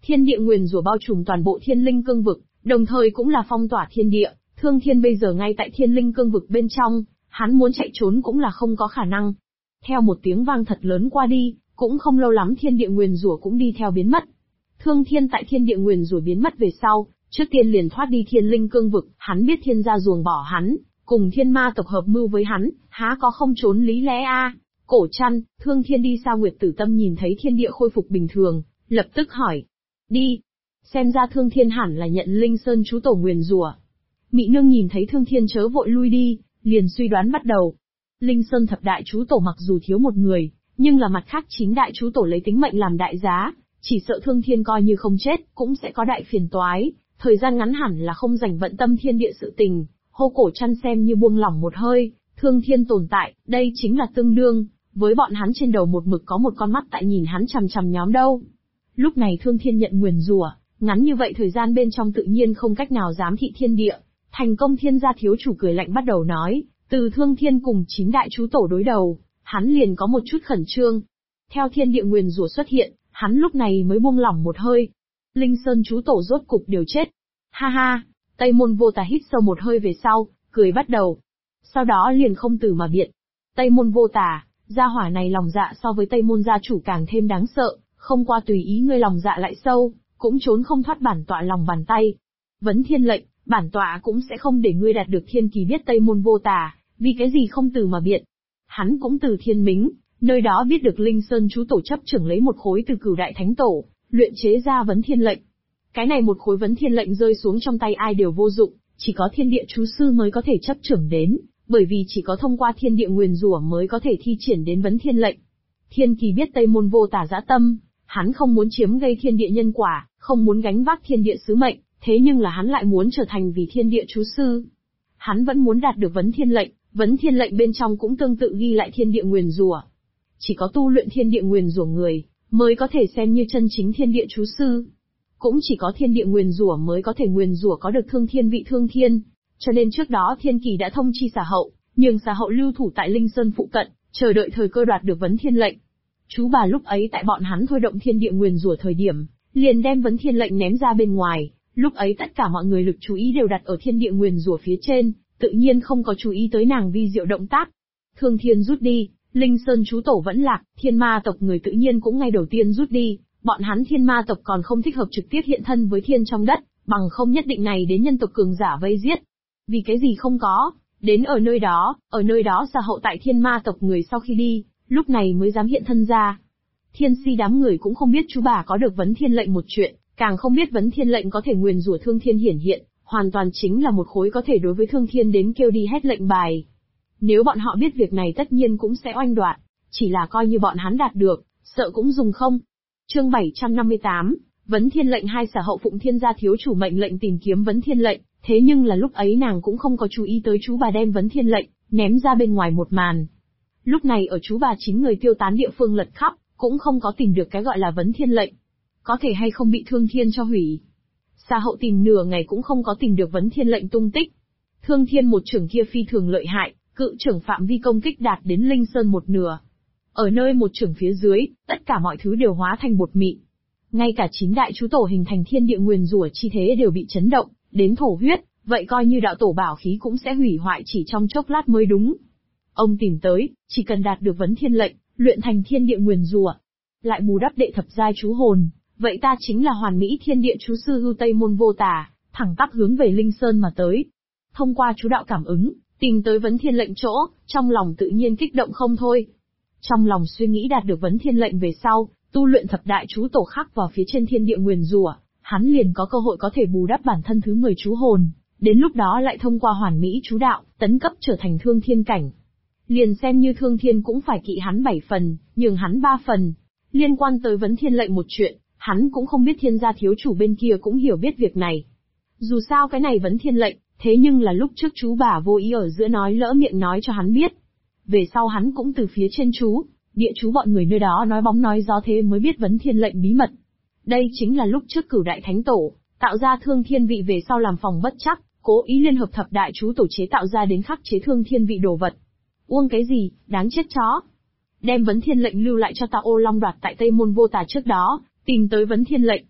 Thiên địa nguyền rủa bao trùm toàn bộ thiên linh cương vực, đồng thời cũng là phong tỏa thiên địa. Thương Thiên bây giờ ngay tại thiên linh cương vực bên trong, hắn muốn chạy trốn cũng là không có khả năng. Theo một tiếng vang thật lớn qua đi, cũng không lâu lắm thiên địa nguyền rủa cũng đi theo biến mất. Thương Thiên tại thiên địa nguyền rủa biến mất về sau, trước tiên liền thoát đi thiên linh cương vực, hắn biết thiên gia ruồng bỏ hắn, cùng thiên ma tộc hợp mưu với hắn, há có không trốn lý lẽ a? Cổ Trăn, Thương Thiên đi xa Nguyệt Tử Tâm nhìn thấy thiên địa khôi phục bình thường, lập tức hỏi. Đi. Xem ra Thương Thiên hẳn là nhận Linh Sơn chú tổ nguyền rủa. Mị Nương nhìn thấy Thương Thiên chớ vội lui đi, liền suy đoán bắt đầu. Linh Sơn thập đại chú tổ mặc dù thiếu một người, nhưng là mặt khác 9 đại chú tổ lấy tính mệnh làm đại giá, chỉ sợ Thương Thiên coi như không chết, cũng sẽ có đại phiền toái, thời gian ngắn hẳn là không rảnh bận tâm thiên địa sự tình. Hô Cổ Trăn xem như buông lỏng một hơi, Thương Thiên tồn tại, đây chính là tương đương với bọn hắn trên đầu một mực có một con mắt tại nhìn hắn chằm chằm nhóm đâu. Lúc này Thương Thiên nhận nguyền rủa, ngắn như vậy thời gian bên trong tự nhiên không cách nào giám thị thiên địa. Thành Công Thiên gia thiếu chủ cười lạnh bắt đầu nói, từ Thương Thiên cùng 9 đại chú tổ đối đầu, hắn liền có một chút khẩn trương. Theo thiên địa nguyền rủa xuất hiện, hắn lúc này mới buông lỏng một hơi. Linh Sơn chú tổ rốt cục đều chết. Ha ha, Tây Môn Vô Tà hít sâu một hơi về sau, cười bắt đầu. Sau đó liền không từ mà biện. Tây Môn Vô Tà, gia hỏa này lòng dạ so với Tây Môn gia chủ càng thêm đáng sợ, không qua tùy ý ngươi lòng dạ lại sâu, cũng trốn không thoát bản tọa lòng bàn tay. Vấn thiên lệnh, bản tọa cũng sẽ không để ngươi đạt được thiên kỳ biết Tây Môn Vô Tà, vì cái gì không từ mà biện. Hắn cũng từ Thiên Mính, nơi đó biết được Linh Sơn chú tổ chấp trưởng lấy một khối từ Cửu Đại Thánh Tổ, luyện chế ra vấn thiên lệnh. Cái này một khối vấn thiên lệnh rơi xuống trong tay ai đều vô dụng, chỉ có thiên địa chú sư mới có thể chấp trưởng đến, bởi vì chỉ có thông qua thiên địa nguyền rủa mới có thể thi triển đến vấn thiên lệnh. Thiên kỳ biết Tây Môn Vô Tà dã tâm, hắn không muốn chiếm gây thiên địa nhân quả, không muốn gánh vác thiên địa sứ mệnh, thế nhưng là hắn lại muốn trở thành vì thiên địa chú sư. Hắn vẫn muốn đạt được vấn thiên lệnh bên trong cũng tương tự ghi lại thiên địa nguyền rủa. Chỉ có tu luyện thiên địa nguyền rủa người, mới có thể xem như chân chính thiên địa chú sư. Cũng chỉ có thiên địa nguyền rủa mới có thể nguyền rủa có được Thương Thiên vị Thương Thiên. Cho nên trước đó Thiên Kỳ đã thông chi Xà Hậu, nhường Xà Hậu lưu thủ tại Linh Sơn phụ cận, chờ đợi thời cơ đoạt được vấn thiên lệnh. Chú bà lúc ấy tại bọn hắn thôi động thiên địa nguyền rủa thời điểm, liền đem vấn thiên lệnh ném ra bên ngoài, lúc ấy tất cả mọi người lực chú ý đều đặt ở thiên địa nguyền rủa phía trên, tự nhiên không có chú ý tới nàng vi diệu động tác. Thương Thiên rút đi, Linh Sơn chú tổ vẫn lạc, thiên ma tộc người tự nhiên cũng ngay đầu tiên rút đi, bọn hắn thiên ma tộc còn không thích hợp trực tiếp hiện thân với thiên trong đất, bằng không nhất định này đến nhân tộc cường giả vây giết. Vì cái gì không có, đến ở nơi đó Xà Hậu tại thiên ma tộc người sau khi đi, lúc này mới dám hiện thân ra. Thiên Si đám người cũng không biết chú bà có được vấn thiên lệnh một chuyện, càng không biết vấn thiên lệnh có thể nguyền rủa Thương Thiên hiển hiện, hoàn toàn chính là một khối có thể đối với Thương Thiên đến kêu đi hết lệnh bài. Nếu bọn họ biết việc này tất nhiên cũng sẽ oanh đoạt, chỉ là coi như bọn hắn đạt được, sợ cũng dùng không. Chương 758, Vấn Thiên lệnh. Hai Xà Hậu phụng thiên gia thiếu chủ mệnh lệnh tìm kiếm vấn thiên lệnh, thế nhưng là lúc ấy nàng cũng không có chú ý tới chú bà đem vấn thiên lệnh ném ra bên ngoài một màn. Lúc này ở chú bà 9 người tiêu tán địa phương lật khắp, cũng không có tìm được cái gọi là vấn thiên lệnh. Có thể hay không bị Thương Thiên cho hủy. Xà Hậu tìm nửa ngày cũng không có tìm được vấn thiên lệnh tung tích. Thương Thiên một trưởng kia phi thường lợi hại, cự trưởng phạm vi công kích đạt đến Linh Sơn một nửa. Ở nơi một trưởng phía dưới, tất cả mọi thứ đều hóa thành bột mịn. Ngay cả 9 đại chú tổ hình thành thiên địa nguyền rủa chi thế đều bị chấn động, đến thổ huyết, vậy coi như đạo tổ bảo khí cũng sẽ hủy hoại chỉ trong chốc lát mới đúng. Ông tìm tới, chỉ cần đạt được vấn thiên lệnh, luyện thành thiên địa nguyền rủa, lại bù đắp đệ thập giai chú hồn, vậy ta chính là hoàn mỹ thiên địa chú sư Hưu Tây Môn Vô Tà, thẳng tắp hướng về Linh Sơn mà tới. Thông qua chú đạo cảm ứng, tìm tới vấn thiên lệnh chỗ, trong lòng tự nhiên kích động không thôi. Trong lòng suy nghĩ đạt được vấn thiên lệnh về sau, tu luyện thập đại chú tổ khắc vào phía trên thiên địa nguyền rủa, hắn liền có cơ hội có thể bù đắp bản thân thứ 10 chú hồn, đến lúc đó lại thông qua hoàn mỹ chú đạo, tấn cấp trở thành Thương Thiên cảnh. Liền xem như Thương Thiên cũng phải kỵ hắn 7 phần, nhường hắn 3 phần. Liên quan tới vấn thiên lệnh một chuyện, hắn cũng không biết thiên gia thiếu chủ bên kia cũng hiểu biết việc này. Dù sao cái này vấn thiên lệnh, thế nhưng là lúc trước chú bà vô ý ở giữa nói lỡ miệng nói cho hắn biết. Về sau hắn cũng từ phía trên chú, địa chú bọn người nơi đó nói bóng nói gió thế mới biết vấn thiên lệnh bí mật. Đây chính là lúc trước Cửu Đại Thánh Tổ, tạo ra Thương Thiên vị về sau làm phòng bất chắc, cố ý liên hợp thập đại chú tổ chế tạo ra đến khắc chế Thương Thiên vị đồ vật. Uông cái gì, đáng chết chó. Đem vấn thiên lệnh lưu lại cho ta Ô Long đoạt tại Tây Môn Vô Tà trước đó, tìm tới vấn thiên lệnh.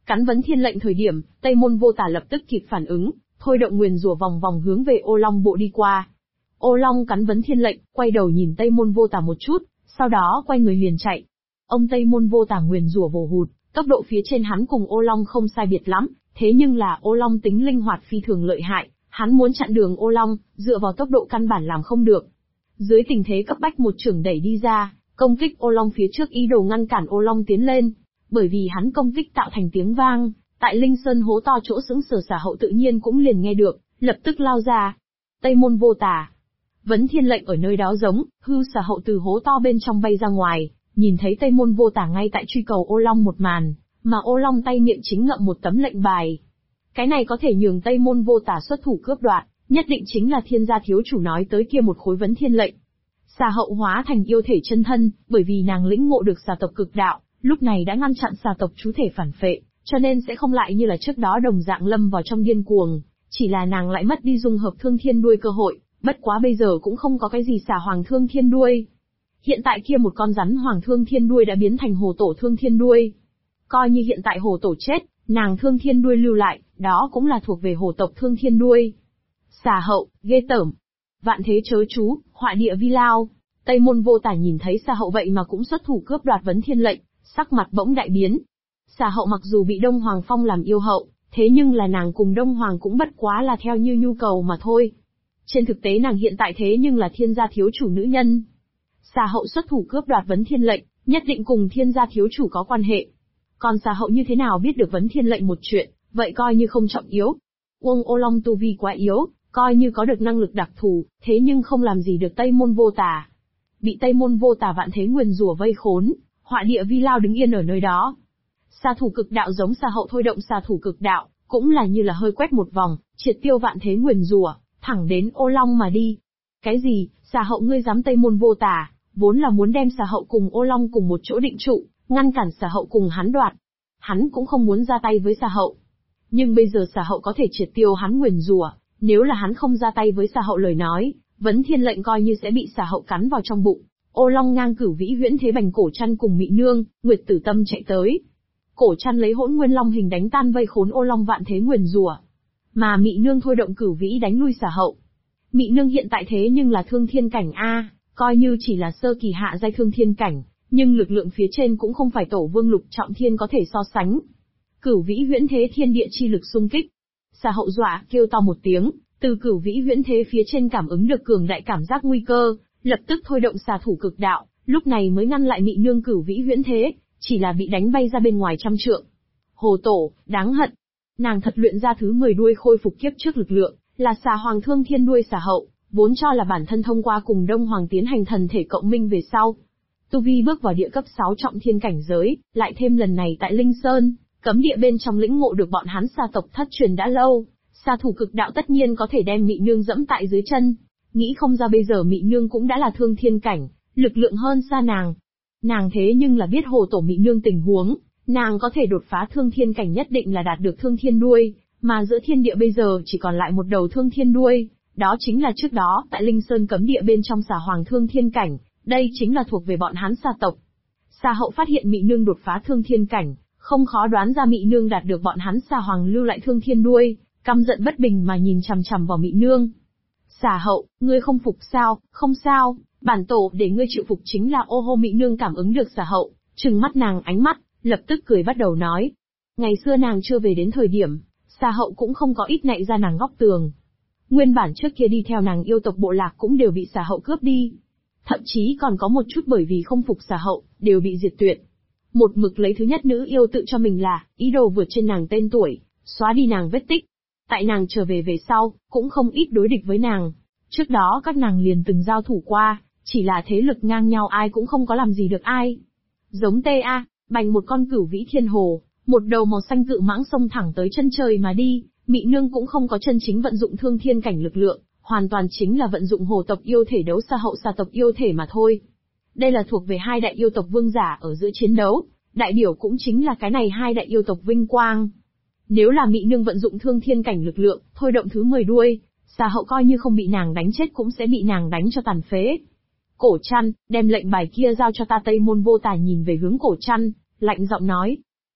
Cắn vấn thiên lệnh thời điểm, Tây Môn Vô Tả lập tức kịp phản ứng, thôi động nguyền rủa vòng vòng hướng về Ô Long bộ đi qua. Ô Long cắn vấn thiên lệnh, quay đầu nhìn Tây Môn Vô Tả một chút, sau đó quay người liền chạy. Ông Tây Môn Vô Tả nguyền rủa vồ hụt, tốc độ phía trên hắn cùng Ô Long không sai biệt lắm, thế nhưng là Ô Long tính linh hoạt phi thường lợi hại, hắn muốn chặn đường Ô Long, dựa vào tốc độ căn bản làm không được. Dưới tình thế cấp bách một chưởng đẩy đi ra, công kích Ô Long phía trước ý đồ ngăn cản Ô Long tiến lên, bởi vì hắn công kích tạo thành tiếng vang, tại Linh Sơn hố to chỗ sững sờ Xà Hậu tự nhiên cũng liền nghe được, lập tức lao ra. Tây Môn Vô Tả, vấn thiên lệnh ở nơi đó giống, hư Xà Hậu từ hố to bên trong bay ra ngoài, nhìn thấy Tây Môn Vô Tả ngay tại truy cầu Ô Long một màn, mà Ô Long tay miệng chính ngậm một tấm lệnh bài. Cái này có thể nhường Tây Môn Vô Tả xuất thủ cướp đoạt, nhất định chính là thiên gia thiếu chủ nói tới kia một khối vấn thiên lệnh. Xà Hậu hóa thành yêu thể chân thân, bởi vì nàng lĩnh ngộ được xà tộc cực đạo, lúc này đã ngăn chặn xà tộc chú thể phản phệ, cho nên sẽ không lại như là trước đó đồng dạng lâm vào trong điên cuồng, chỉ là nàng lại mất đi dung hợp thương thiên đuôi cơ hội, bất quá bây giờ cũng không có cái gì xà hoàng thương thiên đuôi. Hiện tại kia một con rắn hoàng thương thiên đuôi đã biến thành hồ tổ thương thiên đuôi. Coi như hiện tại hồ tổ chết, nàng thương thiên đuôi lưu lại, đó cũng là thuộc về hồ tộc thương thiên đuôi. Xà Hậu, ghê tởm. Vạn thế chớ chú, họa địa vi lao. Tây Môn Vô Tả nhìn thấy Xà Hậu vậy mà cũng xuất thủ cướp đoạt vấn thiên lệnh, sắc mặt bỗng đại biến. Xà Hậu mặc dù bị Đông Hoàng phong làm yêu hậu, thế nhưng là nàng cùng Đông Hoàng cũng bất quá là theo như nhu cầu mà thôi. Trên thực tế nàng hiện tại thế nhưng là thiên gia thiếu chủ nữ nhân. Xà Hậu xuất thủ cướp đoạt vấn thiên lệnh, nhất định cùng thiên gia thiếu chủ có quan hệ. Còn Xà Hậu như thế nào biết được vấn thiên lệnh một chuyện, vậy coi như không trọng yếu. Uông Ô Long tu vi quá yếu, coi như có được năng lực đặc thù, thế nhưng không làm gì được Tây Môn Vô Tả. Bị Tây Môn Vô Tả vạn thế nguyền rủa vây khốn, họa địa vi lao đứng yên ở nơi đó. Xà thủ cực đạo giống Xà Hậu thôi động xà thủ cực đạo, cũng là như là hơi quét một vòng, triệt tiêu vạn thế nguyền rủa, thẳng đến Ô Long mà đi. Cái gì, Xà Hậu ngươi dám? Tây Môn Vô Tả vốn là muốn đem Xà Hậu cùng Ô Long cùng một chỗ định trụ, ngăn cản Xà Hậu cùng hắn đoạt. Hắn cũng không muốn ra tay với Xà Hậu. Nhưng bây giờ Xà Hậu có thể triệt tiêu hắn nguyền rủa, nếu là hắn không ra tay với Xà Hậu lời nói, vấn thiên lệnh coi như sẽ bị Xà Hậu cắn vào trong bụng. Ô Long ngang cửu vĩ huyễn thế bành cổ chăn cùng Mị Nương, Nguyệt Tử Tâm chạy tới. Cổ chăn lấy hỗn nguyên long hình đánh tan vây khốn Ô Long vạn thế nguyền rủa, mà Mị Nương thôi động cửu vĩ đánh lui Xà Hậu. Mị Nương hiện tại thế nhưng là thương thiên cảnh a, coi như chỉ là sơ kỳ hạ giai thương thiên cảnh, nhưng lực lượng phía trên cũng không phải Tổ Vương lục trọng thiên có thể so sánh. Cửu vĩ huyễn thế thiên địa chi lực xung kích. Xà Hậu dọa kêu to một tiếng, từ cửu vĩ huyễn thế phía trên cảm ứng được cường đại cảm giác nguy cơ, lập tức thôi động xà thủ cực đạo, lúc này mới ngăn lại Mị Nương cửu vĩ huyễn thế, chỉ là bị đánh bay ra bên ngoài trăm trượng. Hồ Tổ, đáng hận. Nàng thật luyện ra thứ 10 đuôi khôi phục kiếp trước lực lượng, là xà hoàng thương thiên đuôi Xà Hậu, vốn cho là bản thân thông qua cùng Đông Hoàng tiến hành thần thể cộng minh về sau. Tu vi bước vào địa cấp 6 trọng thiên cảnh giới, lại thêm lần này tại Linh Sơn, cấm địa bên trong lĩnh ngộ được bọn hắn xà tộc thất truyền đã lâu, xà thủ cực đạo tất nhiên có thể đem Mị Nương dẫm tại dưới chân. Nghĩ không ra bây giờ Mị Nương cũng đã là thương thiên cảnh, lực lượng hơn xa nàng. Nàng thế nhưng là biết Hồ Tổ Mị Nương tình huống, nàng có thể đột phá thương thiên cảnh nhất định là đạt được thương thiên đuôi, mà giữa thiên địa bây giờ chỉ còn lại một đầu thương thiên đuôi, đó chính là trước đó tại Linh Sơn cấm địa bên trong xà hoàng thương thiên cảnh, đây chính là thuộc về bọn hắn xà tộc. Xà Hậu phát hiện Mị Nương đột phá thương thiên cảnh, không khó đoán ra Mị Nương đạt được bọn hắn xà hoàng lưu lại thương thiên đuôi, căm giận bất bình mà nhìn chằm chằm vào Mị Nương. Xà Hậu, ngươi không phục sao? Không sao, bản tổ để ngươi chịu phục chính là ô hô. Mị Nương cảm ứng được Xà Hậu, trừng mắt nàng ánh mắt, lập tức cười bắt đầu nói. Ngày xưa nàng chưa về đến thời điểm, Xà Hậu cũng không có ít nạy ra nàng góc tường. Nguyên bản trước kia đi theo nàng yêu tộc bộ lạc cũng đều bị Xà Hậu cướp đi. Thậm chí còn có một chút bởi vì không phục Xà Hậu, đều bị diệt tuyệt. Một mực lấy thứ nhất nữ yêu tự cho mình là, ý đồ vượt trên nàng tên tuổi, xóa đi nàng vết tích. Tại nàng trở về về sau, cũng không ít đối địch với nàng. Trước đó các nàng liền từng giao thủ qua, chỉ là thế lực ngang nhau ai cũng không có làm gì được ai. Giống T.A., bành một con cửu vĩ thiên hồ, một đầu màu xanh cự mãng xông thẳng tới chân trời mà đi, Mị Nương cũng không có chân chính vận dụng thương thiên cảnh lực lượng, hoàn toàn chính là vận dụng hồ tộc yêu thể đấu Xà Hậu xà tộc yêu thể mà thôi. Đây là thuộc về hai đại yêu tộc vương giả ở giữa chiến đấu, đại biểu cũng chính là cái này hai đại yêu tộc vinh quang. Nếu là Mị Nương vận dụng thương thiên cảnh lực lượng, thôi động thứ 10 đuôi, Xà Hậu coi như không bị nàng đánh chết cũng sẽ bị nàng đánh cho tàn phế. Cổ Chăn, đem lệnh bài kia giao cho ta. Tây Môn Vô Tả nhìn về hướng Cổ Chăn, lạnh giọng nói.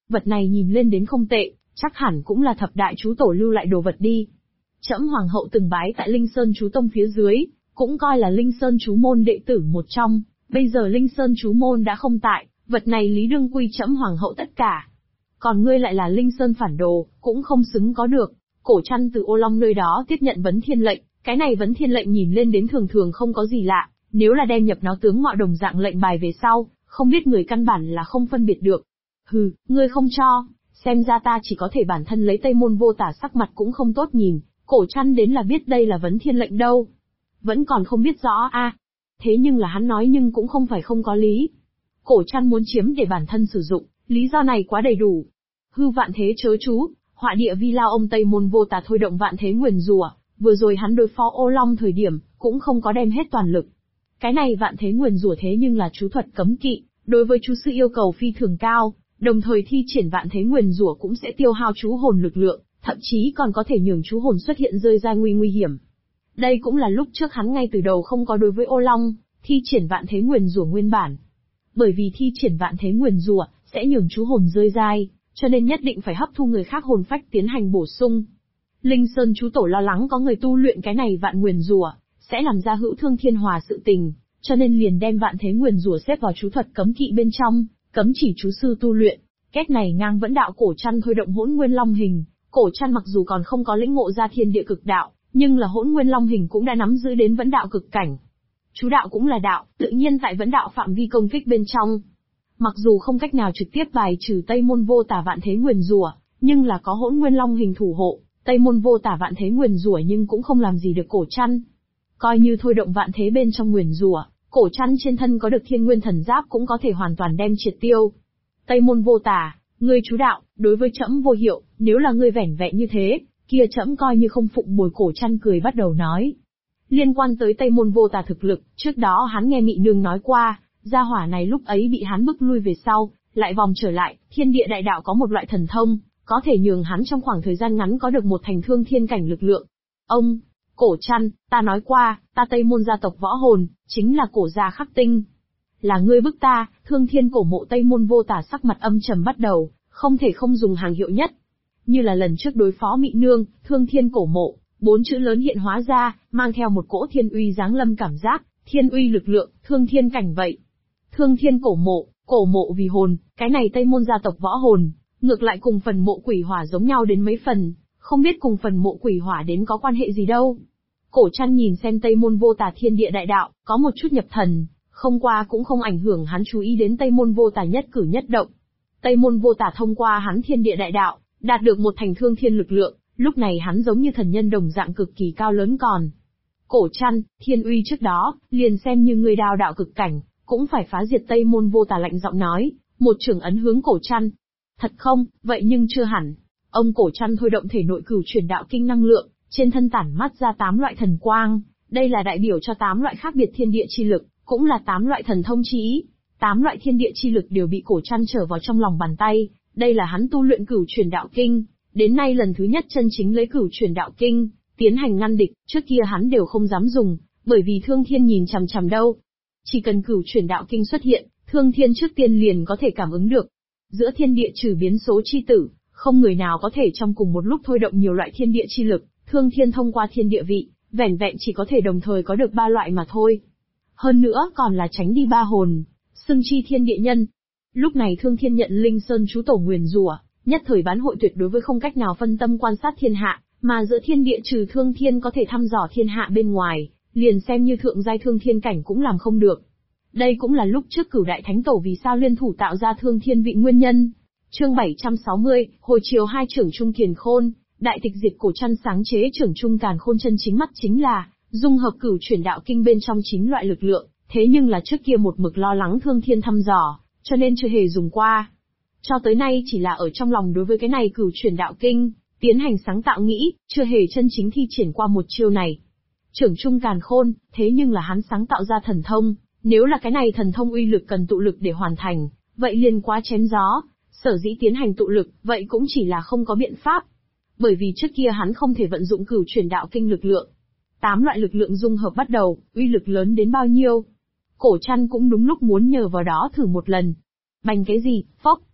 Vật này nhìn lên đến không tệ, chắc hẳn cũng là thập đại chú tổ lưu lại đồ vật đi. Trẫm hoàng hậu từng bái tại Linh Sơn chú tông phía dưới, cũng coi là Linh Sơn chú môn đệ tử một trong, bây giờ Linh Sơn chú môn đã không tại, vật này lý đương quy trẫm hoàng hậu tất cả. Còn ngươi lại là Linh Sơn phản đồ, cũng không xứng có được. Cổ Trăn từ Ô Long nơi đó tiếp nhận vấn thiên lệnh, cái này vấn thiên lệnh nhìn lên đến thường thường không có gì lạ, nếu là đem nhập nó tướng ngọ đồng dạng lệnh bài về sau, không biết người căn bản là không phân biệt được. Hừ, ngươi không cho, xem ra ta chỉ có thể bản thân lấy Tây Môn Vô Tả, sắc mặt cũng không tốt nhìn, Cổ Trăn đến là biết đây là vấn thiên lệnh đâu. Vẫn còn không biết rõ a. Thế nhưng là hắn nói nhưng cũng không phải không có lý. Cổ Trăn muốn chiếm để bản thân sử dụng, lý do này quá đầy đủ. Hư vạn thế chớ chú, họa địa vi lao ông Tây Môn Vô Tả thôi động vạn thế nguyền rủa, vừa rồi hắn đối phó Ô Long thời điểm, cũng không có đem hết toàn lực. Cái này vạn thế nguyền rủa thế nhưng là chú thuật cấm kỵ, đối với chú sư yêu cầu phi thường cao, đồng thời thi triển vạn thế nguyền rủa cũng sẽ tiêu hao chú hồn lực lượng, thậm chí còn có thể nhường chú hồn xuất hiện rơi ra nguy hiểm. Đây cũng là lúc trước hắn ngay từ đầu không có đối với Ô Long thi triển vạn thế nguyền rủa nguyên bản. Bởi vì thi triển vạn thế nguyền rủa sẽ nhường chú hồn rơi dai, cho nên nhất định phải hấp thu người khác hồn phách tiến hành bổ sung. Linh Sơn chú tổ lo lắng có người tu luyện cái này vạn nguyền rủa sẽ làm ra hữu thương thiên hòa sự tình, cho nên liền đem vạn thế nguyền rủa xếp vào chú thuật cấm kỵ bên trong, cấm chỉ chú sư tu luyện. Cách này ngang vẫn đạo. Cổ Trăn thôi động Hỗn Nguyên Long hình, Cổ Trăn mặc dù còn không có lĩnh ngộ ra thiên địa cực đạo, nhưng là Hỗn Nguyên Long hình cũng đã nắm giữ đến vẫn đạo cực cảnh. Chú đạo cũng là đạo, tự nhiên tại vẫn đạo phạm vi công kích bên trong. Mặc dù không cách nào trực tiếp bài trừ Tây Môn Vô Tả vạn thế nguyền rủa, nhưng là có Hỗn Nguyên Long hình thủ hộ, Tây Môn Vô Tả vạn thế nguyền rủa nhưng cũng không làm gì được Cổ Trăn. Coi như thôi động vạn thế bên trong nguyền rủa, Cổ Trăn trên thân có được Thiên Nguyên thần giáp cũng có thể hoàn toàn đem triệt tiêu. Tây Môn Vô Tả, ngươi chú đạo, đối với trẫm vô hiệu, nếu là ngươi vẻn vẹn như thế, kia trẫm coi như không phụng bồi. Cổ Trăn cười bắt đầu nói. Liên quan tới Tây Môn Vô Tả thực lực, trước đó hắn nghe Mị Nương nói qua, gia hỏa này lúc ấy bị hắn bức lui về sau, lại vòng trở lại, thiên địa đại đạo có một loại thần thông, có thể nhường hắn trong khoảng thời gian ngắn có được một thành thương thiên cảnh lực lượng. Ông, Cổ Trăn, ta nói qua, ta Tây Môn gia tộc võ hồn, chính là cổ gia khắc tinh. Là ngươi bức ta, thương thiên cổ mộ. Tây Môn Vô Tả sắc mặt âm trầm bắt đầu, không thể không dùng hàng hiệu nhất. Như là lần trước đối phó Mị Nương, thương thiên cổ mộ, 4 chữ lớn hiện hóa ra, mang theo một cỗ thiên uy giáng lâm cảm giác, thiên uy lực lượng, thương thiên cảnh vậy. Thương thiên cổ mộ vì hồn, cái này Tây Môn gia tộc võ hồn, ngược lại cùng phần mộ quỷ hỏa giống nhau đến mấy phần, không biết cùng phần mộ quỷ hỏa đến có quan hệ gì đâu. Cổ Trăn nhìn xem Tây Môn Vô Tả thiên địa đại đạo, có một chút nhập thần, không qua cũng không ảnh hưởng hắn chú ý đến Tây Môn Vô Tả nhất cử nhất động. Tây Môn Vô Tả thông qua hắn thiên địa đại đạo, đạt được một thành thương thiên lực lượng, lúc này hắn giống như thần nhân đồng dạng cực kỳ cao lớn còn. Cổ Trăn, thiên uy trước đó, liền xem như người đao đạo cực cảnh, cũng phải phá diệt. Tây Môn Vô Tả lạnh giọng nói, một trường ấn hướng Cổ Trăn. Thật không, vậy nhưng chưa hẳn. Ông Cổ Trăn thôi động thể nội cửu truyền đạo kinh năng lượng, trên thân tản mắt ra 8 loại thần quang, đây là đại biểu cho 8 loại khác biệt thiên địa chi lực, cũng là 8 loại thần thông chi ý. 8 loại thiên địa chi lực đều bị Cổ Trăn trở vào trong lòng bàn tay, đây là hắn tu luyện cửu truyền đạo kinh, đến nay lần thứ nhất chân chính lấy cửu truyền đạo kinh tiến hành ngăn địch, trước kia hắn đều không dám dùng, bởi vì Thương Thiên nhìn chằm chằm đâu. Chỉ cần cửu truyền đạo kinh xuất hiện, Thương Thiên trước tiên liền có thể cảm ứng được. Giữa thiên địa trừ biến số chi tử, không người nào có thể trong cùng một lúc thôi động nhiều loại thiên địa chi lực, Thương Thiên thông qua thiên địa vị, vẻn vẹn chỉ có thể đồng thời có được 3 loại mà thôi. Hơn nữa còn là tránh đi 3 hồn, xưng chi thiên địa nhân. Lúc này Thương Thiên nhận Linh Sơn chú tổ nguyền rủa, nhất thời bán hội tuyệt đối với không cách nào phân tâm quan sát thiên hạ, mà giữa thiên địa trừ Thương Thiên có thể thăm dò thiên hạ bên ngoài, liền xem như thượng giai thương thiên cảnh cũng làm không được. Đây cũng là lúc trước Cửu Đại Thánh Tổ vì sao liên thủ tạo ra Thương Thiên vị nguyên nhân. Chương 760, hồi chiều 2 trưởng trung kiền khôn, đại tịch diệt. Cổ Trăn sáng chế trưởng trung càn khôn chân chính mắt chính là dung hợp cửu chuyển đạo kinh bên trong 9 loại lực lượng, thế nhưng là trước kia một mực lo lắng Thương Thiên thăm dò, cho nên chưa hề dùng qua. Cho tới nay chỉ là ở trong lòng đối với cái này cửu chuyển đạo kinh tiến hành sáng tạo nghĩ, chưa hề chân chính thi triển qua một chiêu này. Trưởng trung càn khôn, thế nhưng là hắn sáng tạo ra thần thông, nếu là cái này thần thông uy lực cần tụ lực để hoàn thành, vậy liền quá chém gió. Sở dĩ tiến hành tụ lực, vậy cũng chỉ là không có biện pháp. Bởi vì trước kia hắn không thể vận dụng cửu truyền đạo kinh lực lượng. 8 loại lực lượng dung hợp bắt đầu, uy lực lớn đến bao nhiêu. Cổ Trăn cũng đúng lúc muốn nhờ vào đó thử một lần. Bành cái gì, phốc.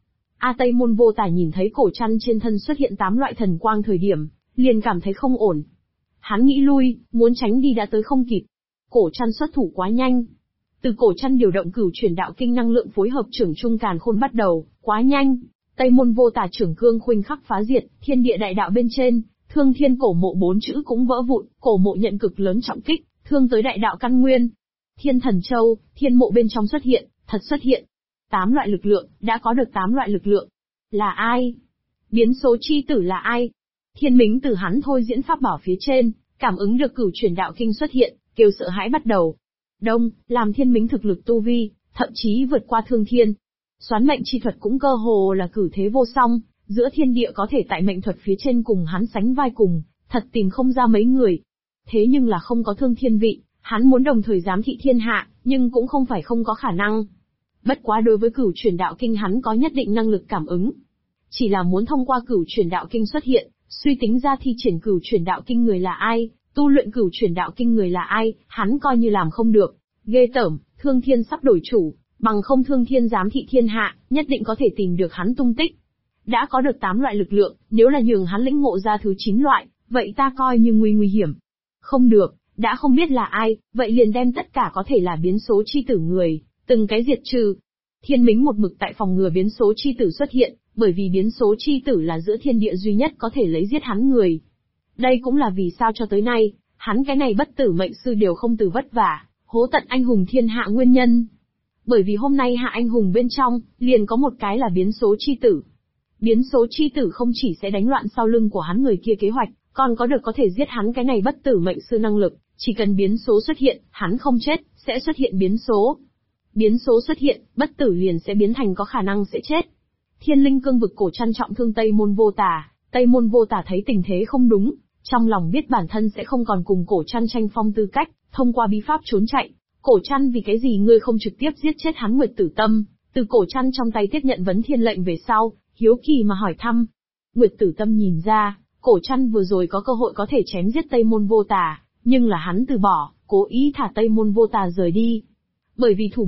Tây Môn Vô Tà nhìn thấy cổ trăn trên thân xuất hiện 8 loại thần quang thời điểm, liền cảm thấy không ổn. Hắn nghĩ lui, muốn tránh đi đã tới không kịp. Cổ trăn xuất thủ quá nhanh. Từ cổ trăn điều động cửu chuyển đạo kinh năng lượng phối hợp trưởng trung càn khôn bắt đầu, quá nhanh. Tây Môn Vô Tà trưởng cương khuynh khắc phá diệt, thiên địa đại đạo bên trên, thương thiên cổ mộ 4 chữ cũng vỡ vụn, cổ mộ nhận cực lớn trọng kích, thương tới đại đạo căn nguyên. Thiên Thần Châu, thiên mộ bên trong xuất hiện, thật xuất hiện. 8 loại lực lượng, đã có được 8 loại lực lượng. Là ai? Biến số chi tử là ai? Thiên Mính từ hắn thôi diễn pháp bảo phía trên, cảm ứng được cửu chuyển đạo kinh xuất hiện, kêu sợ hãi bắt đầu. Đông, làm Thiên Mính thực lực tu vi, thậm chí vượt qua Thương Thiên. Xoán mệnh chi thuật cũng cơ hồ là cử thế vô song, giữa thiên địa có thể tại mệnh thuật phía trên cùng hắn sánh vai cùng, thật tìm không ra mấy người. Thế nhưng là không có Thương Thiên vị, hắn muốn đồng thời giám thị thiên hạ, nhưng cũng không phải không có khả năng. Bất quá đối với cửu chuyển đạo kinh hắn có nhất định năng lực cảm ứng. Chỉ là muốn thông qua cửu chuyển đạo kinh xuất hiện, suy tính ra thi triển cửu chuyển đạo kinh người là ai, tu luyện cửu chuyển đạo kinh người là ai, hắn coi như làm không được. Ghê tởm, Thương Thiên sắp đổi chủ, bằng không Thương Thiên giám thị thiên hạ, nhất định có thể tìm được hắn tung tích. Đã có được 8 loại lực lượng, nếu là nhường hắn lĩnh ngộ ra thứ 9 loại, vậy ta coi như nguy hiểm. Không được, đã không biết là ai, vậy liền đem tất cả có thể là biến số chi tử người, từng cái diệt trừ. Thiên Mính một mực tại phòng ngừa biến số chi tử xuất hiện, bởi vì biến số chi tử là giữa thiên địa duy nhất có thể lấy giết hắn người. Đây cũng là vì sao cho tới nay, hắn cái này bất tử mệnh sư đều không từ vất vả, hố tận anh hùng thiên hạ nguyên nhân. Bởi vì hôm nay hạ anh hùng bên trong, liền có một cái là biến số chi tử. Biến số chi tử không chỉ sẽ đánh loạn sau lưng của hắn người kia kế hoạch, còn có được có thể giết hắn cái này bất tử mệnh sư năng lực, chỉ cần biến số xuất hiện, hắn không chết, sẽ xuất hiện biến số. Biến số xuất hiện, bất tử liền sẽ biến thành có khả năng sẽ chết. Thiên linh cương vực cổ trăn trọng thương Tây Môn Vô Tà, Tây Môn Vô Tà thấy tình thế không đúng, trong lòng biết bản thân sẽ không còn cùng cổ trăn tranh phong tư cách, thông qua bí pháp trốn chạy. Cổ trăn vì cái gì ngươi không trực tiếp giết chết hắn Nguyệt Tử Tâm, từ cổ trăn trong tay tiếp nhận vấn thiên lệnh về sau, hiếu kỳ mà hỏi thăm. Nguyệt Tử Tâm nhìn ra, cổ trăn vừa rồi có cơ hội có thể chém giết Tây Môn Vô Tà, nhưng là hắn từ bỏ, cố ý thả Tây Môn Vô Tà rời đi. Bởi vì thủ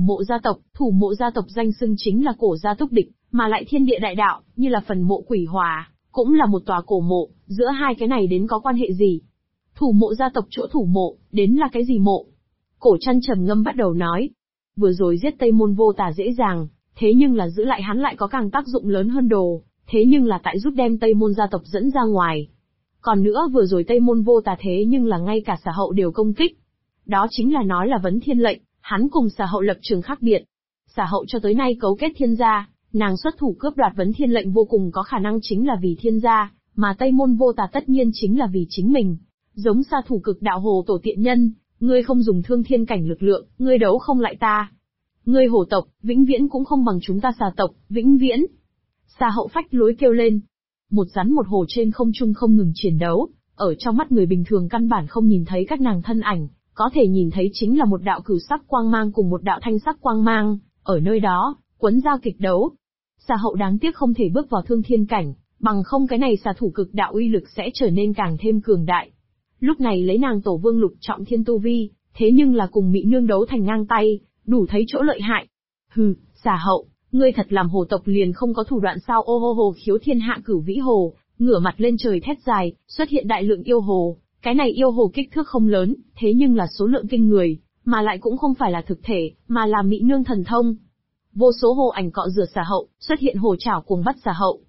mộ gia tộc danh xưng chính là cổ gia túc địch, mà lại thiên địa đại đạo, như là phần mộ quỷ hòa, cũng là một tòa cổ mộ, giữa hai cái này đến có quan hệ gì? Thủ mộ gia tộc chỗ thủ mộ, đến là cái gì mộ? Cổ trăn trầm ngâm bắt đầu nói. Vừa rồi giết Tây Môn Vô Tà dễ dàng, thế nhưng là giữ lại hắn lại có càng tác dụng lớn hơn đồ, thế nhưng là tại giúp đem Tây Môn gia tộc dẫn ra ngoài. Còn nữa vừa rồi Tây Môn Vô Tà thế nhưng là ngay cả Xà Hậu đều công kích. Đó chính là nói là vấn thiên lệnh, hắn cùng Xà Hậu lập trường khác biệt. Xà Hậu cho tới nay cấu kết thiên gia, nàng xuất thủ cướp đoạt vấn thiên lệnh vô cùng có khả năng chính là vì thiên gia, mà Tây Môn Vô Tà tất nhiên chính là vì chính mình. Giống Sa Thủ Cực Đạo Hồ tổ tiện nhân, ngươi không dùng thương thiên cảnh lực lượng, ngươi đấu không lại ta. Ngươi hổ tộc, vĩnh viễn cũng không bằng chúng ta Xà tộc, vĩnh viễn. Xà Hậu phách lối kêu lên. Một rắn một hổ trên không trung không ngừng chiến đấu, ở trong mắt người bình thường căn bản không nhìn thấy các nàng thân ảnh, có thể nhìn thấy chính là một đạo cửu sắc quang mang cùng một đạo thanh sắc quang mang, ở nơi đó, quấn giao kịch đấu. Xà Hậu đáng tiếc không thể bước vào thương thiên cảnh, bằng không cái này Xà Thủ Cực Đạo uy lực sẽ trở nên càng thêm cường đại. Lúc này lấy nàng tổ vương lục trọng thiên tu vi, thế nhưng là cùng Mị Nương đấu thành ngang tay, đủ thấy chỗ lợi hại. Hừ, Xà Hậu, ngươi thật làm hồ tộc liền không có thủ đoạn sao? Ô hô hồ khiếu thiên hạ cửu vĩ hồ, ngửa mặt lên trời thét dài, xuất hiện đại lượng yêu hồ. Cái này yêu hồ kích thước không lớn, thế nhưng là số lượng kinh người, mà lại cũng không phải là thực thể, mà là Mị Nương thần thông. Vô số hồ ảnh cọ rửa Xà Hậu, xuất hiện hồ chảo cuồng bắt Xà Hậu.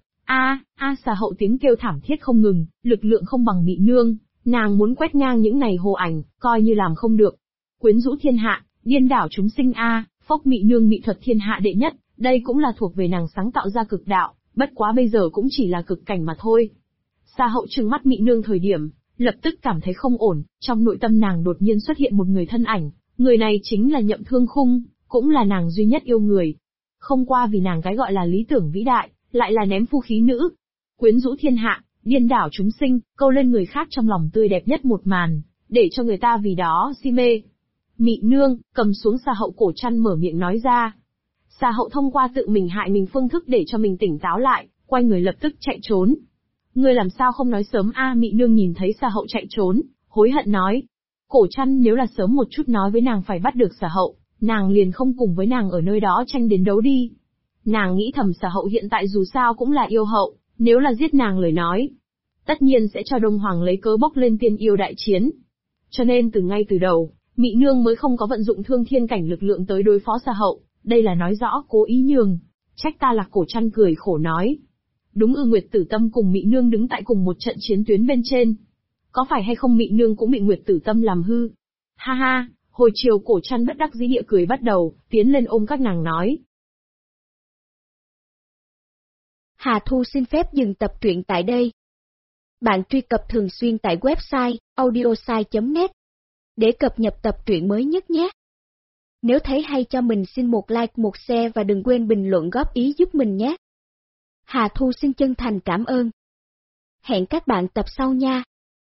Xà Hậu tiếng kêu thảm thiết không ngừng, lực lượng không bằng Mị Nương, nàng muốn quét ngang những này hồ ảnh, coi như làm không được. Quyến rũ thiên hạ, điên đảo chúng sinh phốc Mị Nương mỹ thuật thiên hạ đệ nhất, đây cũng là thuộc về nàng sáng tạo ra cực đạo, bất quá bây giờ cũng chỉ là cực cảnh mà thôi. Xà Hậu trừng mắt Mị Nương thời điểm, lập tức cảm thấy không ổn, trong nội tâm nàng đột nhiên xuất hiện một người thân ảnh, người này chính là Nhậm Thương Khung, cũng là nàng duy nhất yêu người. Không qua vì nàng cái gọi là lý tưởng vĩ đại, lại là ném phu khí nữ. Quyến rũ thiên hạ, điên đảo chúng sinh, câu lên người khác trong lòng tươi đẹp nhất một màn, để cho người ta vì đó si mê. Mị Nương, cầm xuống Xà Hậu cổ trăn mở miệng nói ra. Xà Hậu thông qua tự mình hại mình phương thức để cho mình tỉnh táo lại, quay người lập tức chạy trốn. Ngươi làm sao không nói sớm Mị Nương nhìn thấy Xà Hậu chạy trốn, hối hận nói. Cổ trăn nếu là sớm một chút nói với nàng phải bắt được Xà Hậu, nàng liền không cùng với nàng ở nơi đó tranh đến đấu đi. Nàng nghĩ thầm Sở Hậu hiện tại dù sao cũng là yêu hậu, nếu là giết nàng lời nói, tất nhiên sẽ cho Đông Hoàng lấy cớ bốc lên tiên yêu đại chiến. Cho nên ngay từ đầu, Mị Nương mới không có vận dụng thương thiên cảnh lực lượng tới đối phó Sở Hậu, đây là nói rõ cố ý nhường. Trách ta Lạc Cổ Trăn cười khổ nói. Đúng Nguyệt Tử Tâm cùng Mị Nương đứng tại cùng một trận chiến tuyến bên trên. Có phải hay không Mị Nương cũng bị Nguyệt Tử Tâm làm hư? Ha ha, hồi chiều Cổ Trăn bất đắc dĩ địa cười bắt đầu, tiến lên ôm các nàng nói. Hà Thu xin phép dừng tập truyện tại đây. Bạn truy cập thường xuyên tại website audiosai.net để cập nhật tập truyện mới nhất nhé. Nếu thấy hay cho mình xin một like, một share và đừng quên bình luận góp ý giúp mình nhé. Hà Thu xin chân thành cảm ơn. Hẹn các bạn tập sau nha.